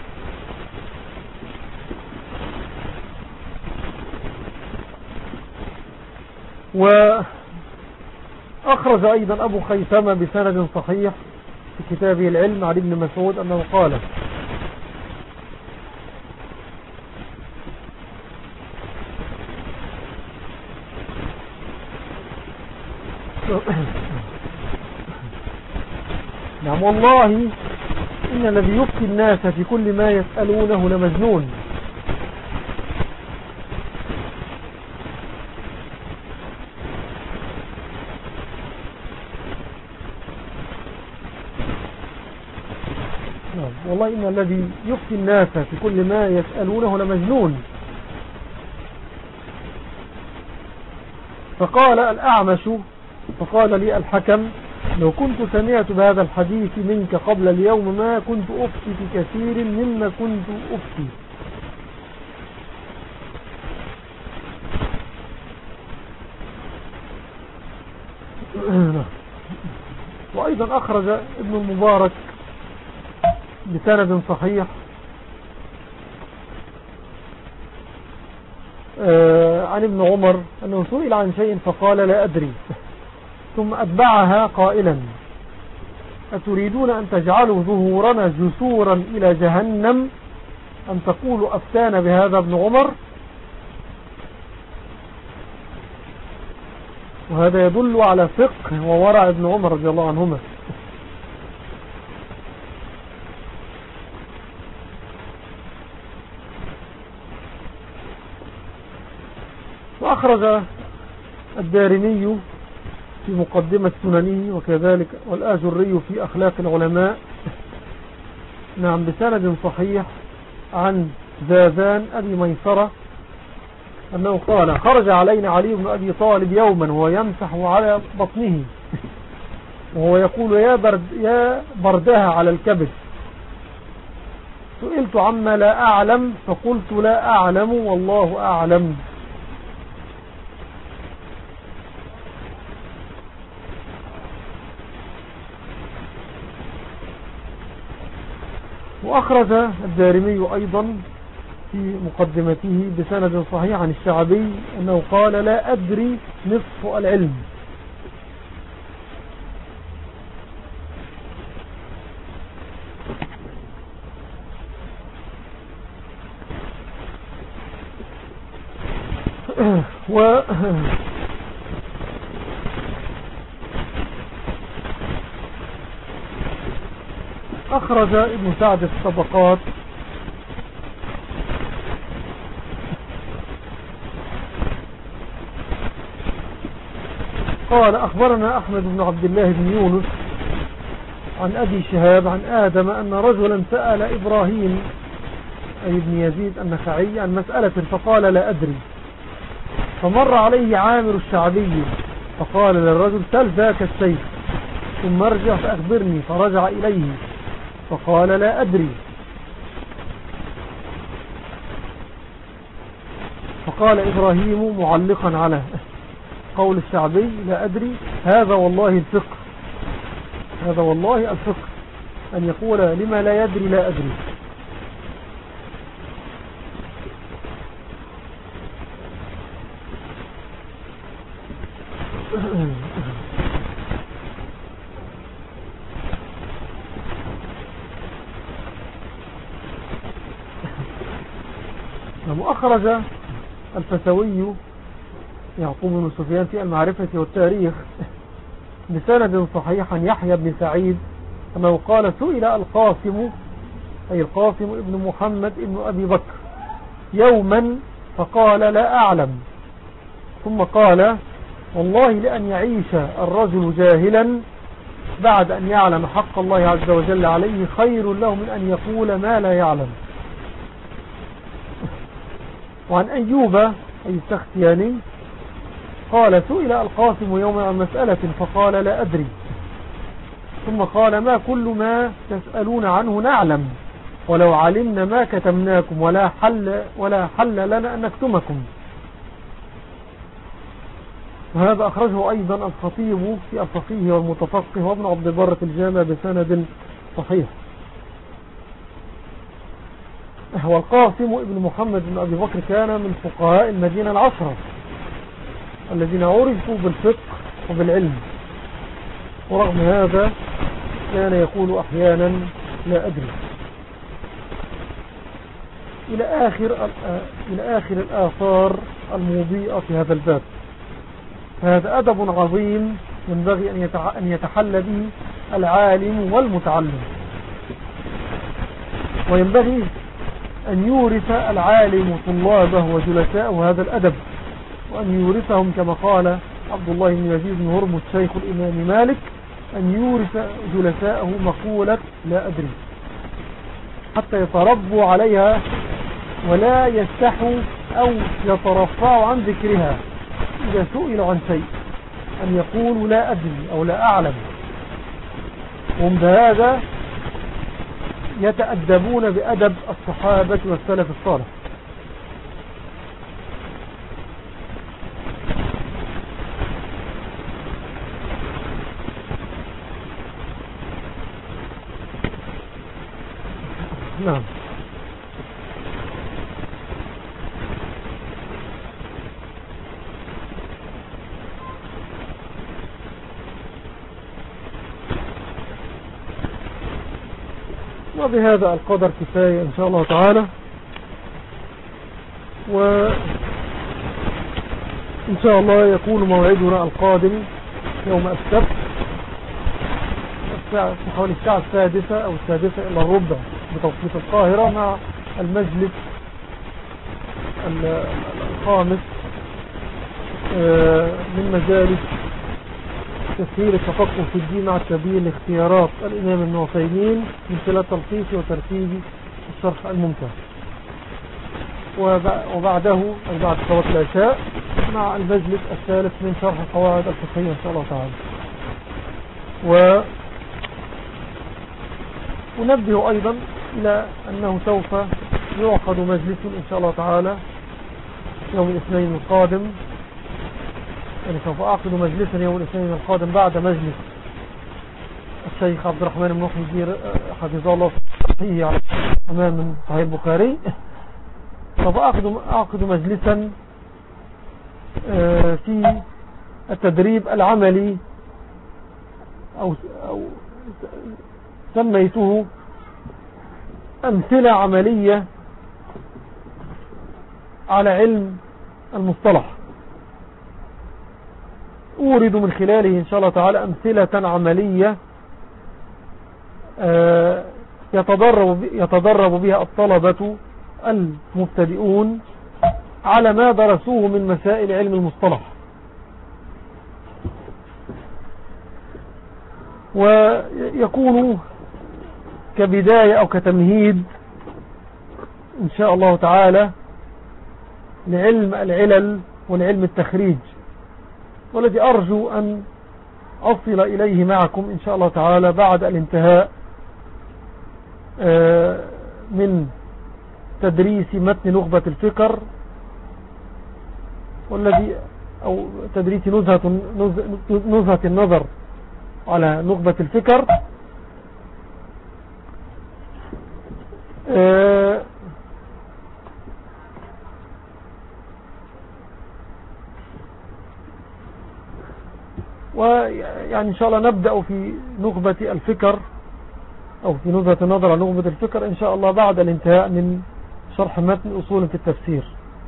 وأخرج أيضا أبو خيثمة بسند صحيح في كتابه العلم عن ابن مسعود أنه قال نعم والله إن الذي يفتي الناس في كل ما يسألونه لمجنون. والله إن الذي يفتي الناس في كل ما يسألونه لمجنون. فقال الأعمش فقال لي الحكم لو كنت سمعت بهذا الحديث منك قبل اليوم ما كنت أفتي في كثير مما كنت أفتي. وأيضا أخرج ابن المبارك بسند صحيح عن ابن عمر أنه سئل عن شيء فقال لا أدري، ثم أتبعها قائلا أتريدون أن تجعلوا ظهورنا جسورا إلى جهنم أن تقولوا أفتانا بهذا ابن عمر؟ وهذا يدل على فقه وورع ابن عمر رضي الله عنهما. وأخرج الدارمي في مقدمة سننه وكذلك والآجري في أخلاق العلماء نعم بسند صحيح عن زازان أبي ميسرة أنه قال خرج علينا علي بن أبي طالب يوما وهو يمسح على بطنه وهو يقول يا بردها على الكبد. سئلت عما لا أعلم فقلت لا أعلم والله أعلم. وأخرج الدارمي أيضا في مقدمته بسند صحيح عن الشعبي أنه قال لا أدري نصف العلم. أخرج ابن سعد في الطبقات قال أخبرنا أحمد بن عبد الله بن يونس عن أبي شهاب عن آدم أن رجلا سأل إبراهيم أي ابن يزيد النخعي عن مسألة فقال لا أدري. فمر عليه عامر الشعبي فقال للرجل سل ذاك السيف ثم ارجع فأخبرني. فرجع إليه فقال لا أدري. فقال إبراهيم معلقا على قول الشعبي لا أدري هذا والله الفقه، هذا والله الفقه أن يقول لما لا يدري لا أدري. أخرج الفسوي يعقوب بن سفيان في المعرفة والتاريخ بسند صحيح عن يحيى بن سعيد أنه قال سئل القاسم أي القاسم ابن محمد ابن أبي بكر يوما فقال لا أعلم، ثم قال والله لأن يعيش الرجل جاهلا بعد أن يعلم حق الله عز وجل عليه خير له من أن يقول ما لا يعلم. وعن أيوب أي السختياني قال سئل القاسم يوما عن مسألة فقال لا أدري، ثم قال ما كل ما تسألون عنه نعلم ولو علمنا ما كتمناكم ولا حل لنا أن نكتمكم. وهذا أخرجه أيضا الخطيب في الفقيه والمتفقه وابن عبد البر في الجامع بسند صحيح. هو القاسم ابن محمد بن أبي بكر كان من فقهاء المدينة العشرة الذين عرفوا بالفقه وبالعلم، ورغم هذا كان يقول أحيانا لا أدري. إلى آخر الآثار المضيئة في هذا الباب. فهذا أدب عظيم ينبغي أن يتحلى به العالم والمتعلم، وينبغي أن يورث العالم طلابه وجلساءه هذا الأدب، وأن يورثهم كما قال عبد الله بن يزيد بن هرمز شيخ الإمام مالك أن يورث جلساءه مقولة لا أدري حتى يتربوا عليها ولا يستحوا أو يترفعوا عن ذكرها إذا سئلوا عن شيء، أن يقولوا لا أدري أو لا أعلم. هم بهذا يتأدبون بأدب الصحابة والسلف الصالح. نعم. وبهذا القدر كفاية إن شاء الله تعالى، وإن شاء الله يكون موعدنا القادم يوم السبت حوالي الساعة 6 أو 6:45 بتوقيت القاهرة مع المجلس الخامس من مجالس تسهيل التفقه في الدين مع سبيل اختيارات الإمام ابن عثيمين من خلال تلخيص وترتيب الشرح الممتع، وبعده أو بعد صلاة العشاء مع المجلس الثالث من شرح القواعد الفقهية إن شاء الله تعالى. ونبه أيضا إلى أنه سوف يعقد مجلس إن شاء الله تعالى يوم الاثنين القادم، يعني سوف أعقد مجلسا يوم الاثنين القادم بعد مجلس الشيخ عبد الرحمن بن محمد حفظه الله فيه على أمام من صحيح البخاري. سوف أعقد مجلسا في التدريب العملي أو سميته أمثلة عملية على علم المصطلح، أورد من خلاله إن شاء الله تعالى أمثلة عملية يتدرب بها الطلبة المبتدئون على ما درسوه من مسائل علم المصطلح، ويكون كبداية أو كتمهيد إن شاء الله تعالى لعلم العلل ولعلم التخريج، والذي أرجو أن أصل إليه معكم إن شاء الله تعالى بعد الانتهاء من تدريس متن نخبة الفكر، والذي أو تدريس نزهة النظر على نخبة الفكر. ويعني إن شاء الله نبدأ في نخبة الفكر أو في نزهة النظر على نخبة الفكر إن شاء الله بعد الانتهاء من شرح متن أصول في التفسير،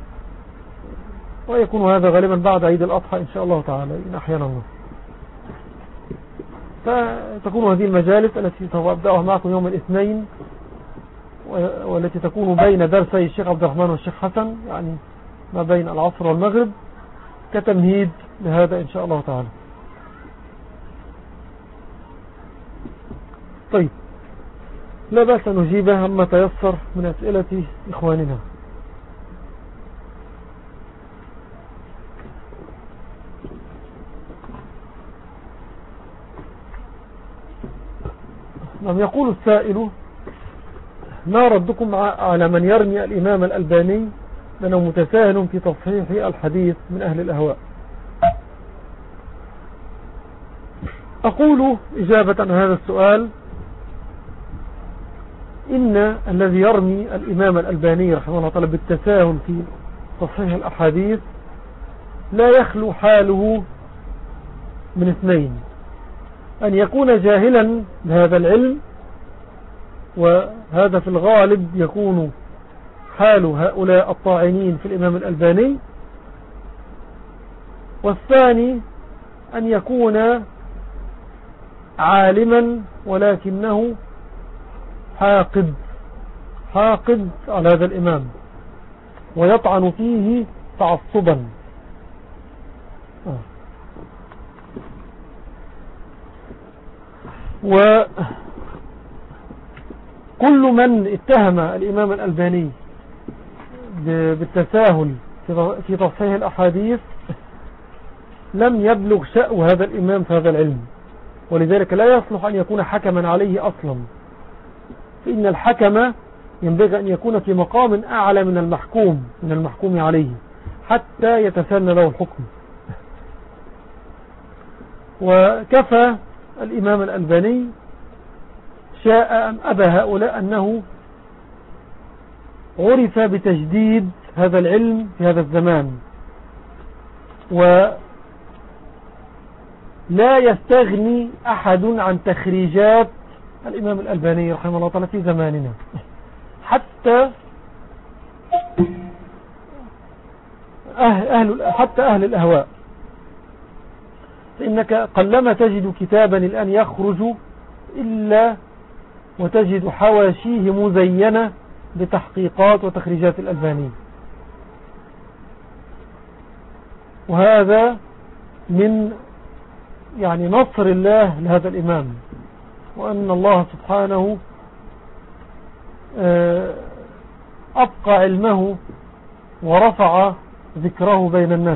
ويكون هذا غالبا بعد عيد الأضحى إن شاء الله تعالى إن أحيانا الله. فتكون هذه المجالس التي سأبدأها معكم يوم الاثنين، والتي تكون بين درسي الشيخ عبد الرحمن والشيخ حسن، يعني ما بين العصر والمغرب، كتمهيد لهذا إن شاء الله تعالى. طيب، لا بأس أن نجيبها عما تيسر من أسئلة إخواننا. لم يقول السائل: ما ردكم على من يرمي الإمام الألباني لأنه متساهل في تصحيح الحديث من أهل الأهواء؟ أقول إجابة عن هذا السؤال: إن الذي يرمي الإمام الألباني رحمه الله تعالى بالتساهل في تصحيح الأحاديث لا يخلو حاله من اثنين: أن يكون جاهلا بهذا العلم، وهذا في الغالب يكون حال هؤلاء الطاعنين في الإمام الألباني. والثاني أن يكون عالما ولكنه حاقد على هذا الإمام ويطعن فيه تعصبا. وكل من اتهم الإمام الألباني بالتساهل في تصحيح الأحاديث لم يبلغ شأن هذا الإمام في هذا العلم، ولذلك لا يصلح أن يكون حكما عليه أصلا، فإن الحكم ينبغي أن يكون في مقام أعلى من المحكوم عليه حتى يتسنى له الحكم. وكفى الإمام الألباني شاء أم أبى هؤلاء أنه عرف بتجديد هذا العلم في هذا الزمان، ولا يستغني أحد عن تخريجات الإمام الألباني رحمه الله تعالى في زماننا، حتى أهل الأهواء. فإنك قلما تجد كتابا الآن يخرج إلا وتجد حواشيه مزينة بتحقيقات وتخريجات الألباني، وهذا من يعني نصر الله لهذا الإمام، وأن الله سبحانه أبقى علمه ورفع ذكره بين الناس.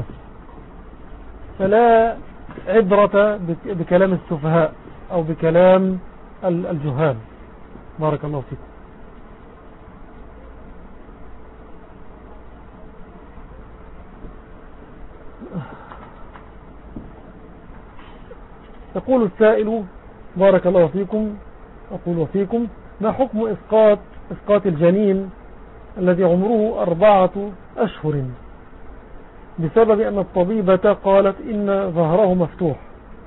فلا عبرة بكلام السفهاء أو بكلام الجهال. بارك الله فيكم. يقول السائل: بارك الله فيكم، أقول وفيكم: ما حكم إسقاط الجنين الذي عمره 4 أشهر بسبب أن الطبيبة قالت إن ظهره مفتوح؟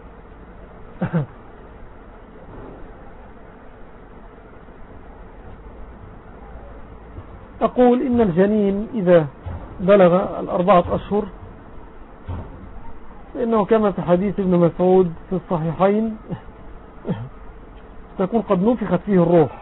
أقول إن الجنين إذا بلغ 4 أشهر فإنه كما في حديث ابن مسعود في الصحيحين تكون قد نفخت فيه الروح.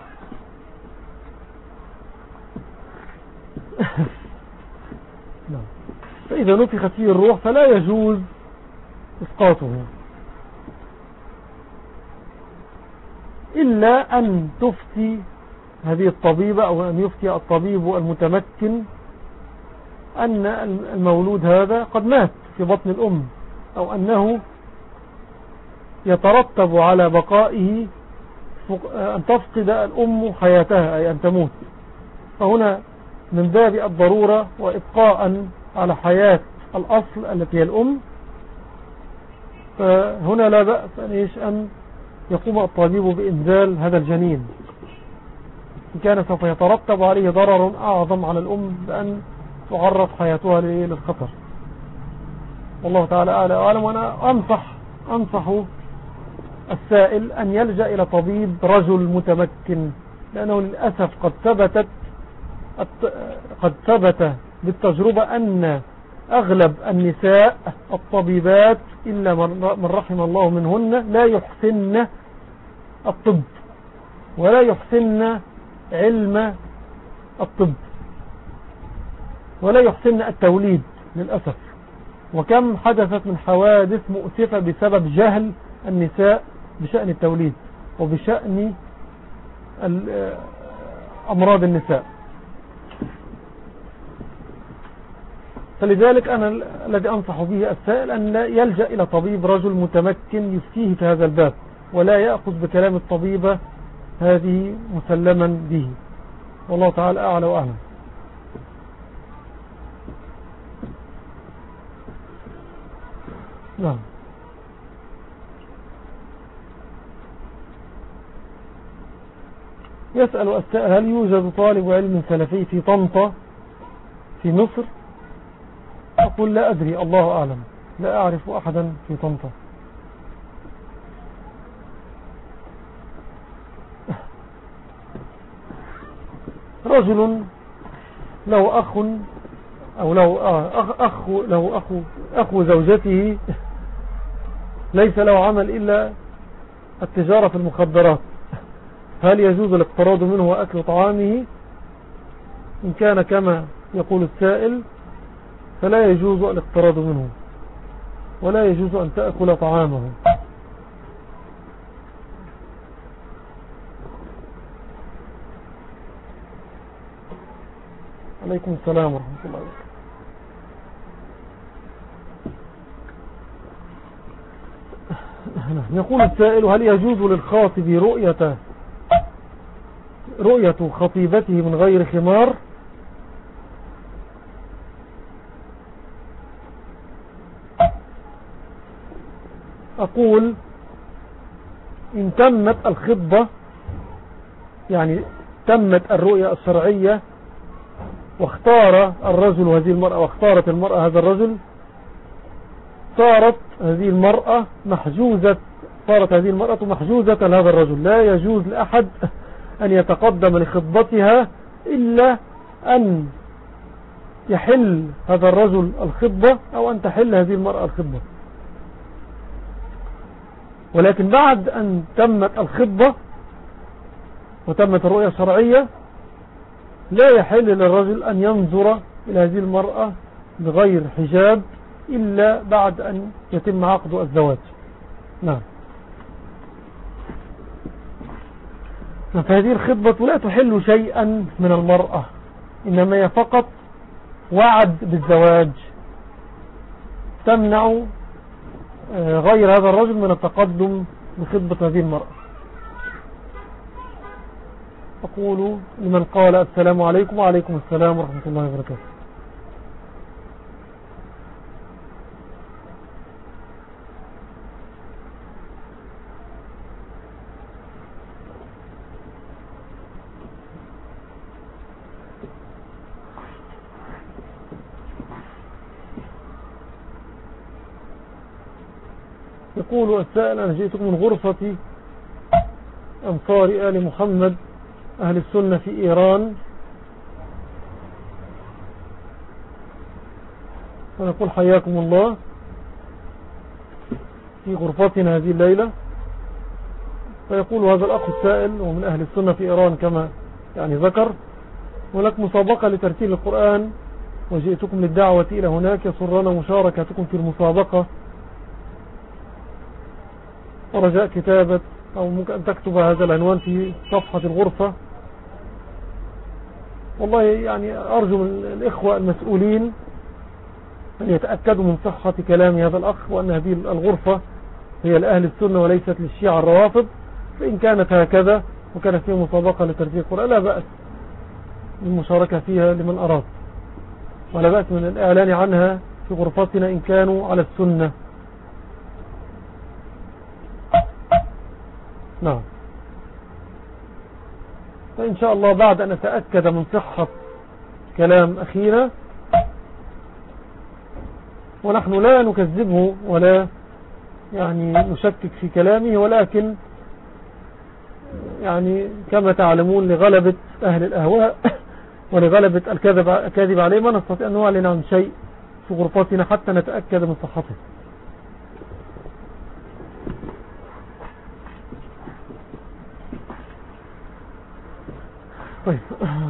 فإذا نفخت فيه الروح فلا يجوز إسقاطه إلا أن تفتي هذه الطبيبة أو أن يفتي الطبيب المتمكن أن المولود هذا قد مات في بطن الأم، أو أنه يترتب على بقائه أن تفقد الأم حياتها، أي أن تموت. فهنا من باب الضرورة وإبقاء على حياة الأصل التي هي الأم، فهنا لا بأس أن يقوم الطبيب بإنزال هذا الجنين إن كان سوف يترتب عليه ضرر أعظم على الأم بأن تعرض حياتها للخطر. والله تعالى أعلم. وأنا أنصح السائل أن يلجأ إلى طبيب رجل متمكن، لأنه للأسف قد ثبت بالتجربة أن أغلب النساء الطبيبات إلا من رحم الله منهن لا يحسن الطب ولا يحسن علم الطب ولا يحسن التوليد للأسف. وكم حدثت من حوادث مؤسفة بسبب جهل النساء بشأن التوليد وبشأن أمراض النساء. فلذلك أنا الذي أنصح به السائل أن يلجأ إلى طبيب رجل متمكن يفتيه في هذا الباب، ولا يأخذ بكلام الطبيبة هذه مسلما به. والله تعالى أعلى وأعلم. نعم. يسأل السائل: هل يوجد طالب علم سلفي في طنطا في مصر؟ أقول لا أدري، الله أعلم، لا أعرف أحدا في طنطا. رجل له أخ أو له أخو زوجته ليس له عمل إلا التجارة في المخدرات، هل يجوز الاقتراض منه وأكل طعامه؟ إن كان كما يقول السائل فلا يجوز الاقتراض منه ولا يجوز أن تأكل طعامه. عليكم السلام ورحمة الله وبركاته. يقول السائل: هل يجوز للخاطب رؤية خطيبته من غير خمار؟ أقول: إن تمت الخطبة، يعني تمت الرؤية الشرعية واختار الرجل هذه المرأة واختارت المرأة هذا الرجل، صارت هذه المرأة محجوزة لهذا الرجل. لا يجوز لأحد أن يتقدم لخطبتها إلا أن يحل هذا الرجل الخطبة أو أن تحل هذه المرأة الخطبة. ولكن بعد أن تمت الخطبة وتمت الرؤية الشرعية لا يحل للرجل أن ينظر إلى هذه المرأة بغير حجاب إلا بعد أن يتم عقد الزواج. نعم. فهذه الخطبة لا تحل شيئا من المرأة، إنما هي فقط وعد بالزواج تمنع غير هذا الرجل من التقدم بخطبة هذه المرأة. أقول لمن قال: السلام عليكم. وعليكم السلام ورحمة الله وبركاته. يقول السائل: أنا جئتكم من غرفة أنصار آل محمد أهل السنة في إيران، ونقول حياكم الله في غرفتنا هذه الليلة. فيقول هذا الأخ السائل ومن أهل السنة في إيران كما يعني ذكر: هناك مسابقة لترتيل القرآن وجئتكم للدعوة إلى هناك، يسرنا مشاركتكم في المسابقة، ورجاء كتابة أو ممكن أن تكتب هذا العنوان في صفحة الغرفة والله يعني أرجو من الإخوة المسؤولين أن يتأكدوا من صحة كلام هذا الأخ، وأن هذه الغرفة هي لأهل السنة وليست للشيعة الروافض. فإن كانت هكذا وكان فيها مسابقة لترتيب القرآن لا بأس بالمشاركة فيها لمن أراد، ولا بأس من الإعلان عنها في غرفتنا إن كانوا على السنة. نعم. فإن شاء الله بعد أن أتأكد من صحة كلام أخينا، ونحن لا نكذبه ولا يعني نشكك في كلامه، ولكن يعني كما تعلمون لغلبة أهل الأهواء ولغلبة الكاذب عليه ما نستطيع أن نعلن عن شيء في غرفتنا حتى نتأكد من صحته. طيب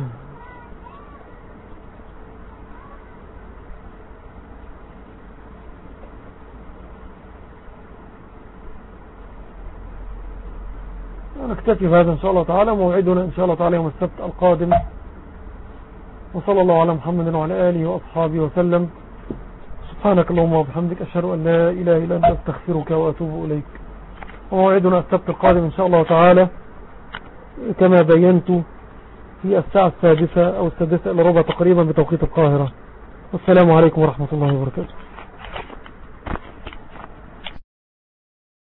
نكتفي بهذا إن شاء الله تعالى. موعدنا إن شاء الله تعالى يوم السبت القادم. وصلى الله على محمد وعلى آله وأصحابه وسلم. سبحانك اللهم وبحمدك، أشهد أن لا إله إلا أنت، أستغفرك وأتوب إليك. وموعدنا السبت القادم إن شاء الله تعالى كما بينت في الساعة 6 أو 6:15 تقريبا بتوقيت القاهرة. والسلام عليكم ورحمة الله وبركاته.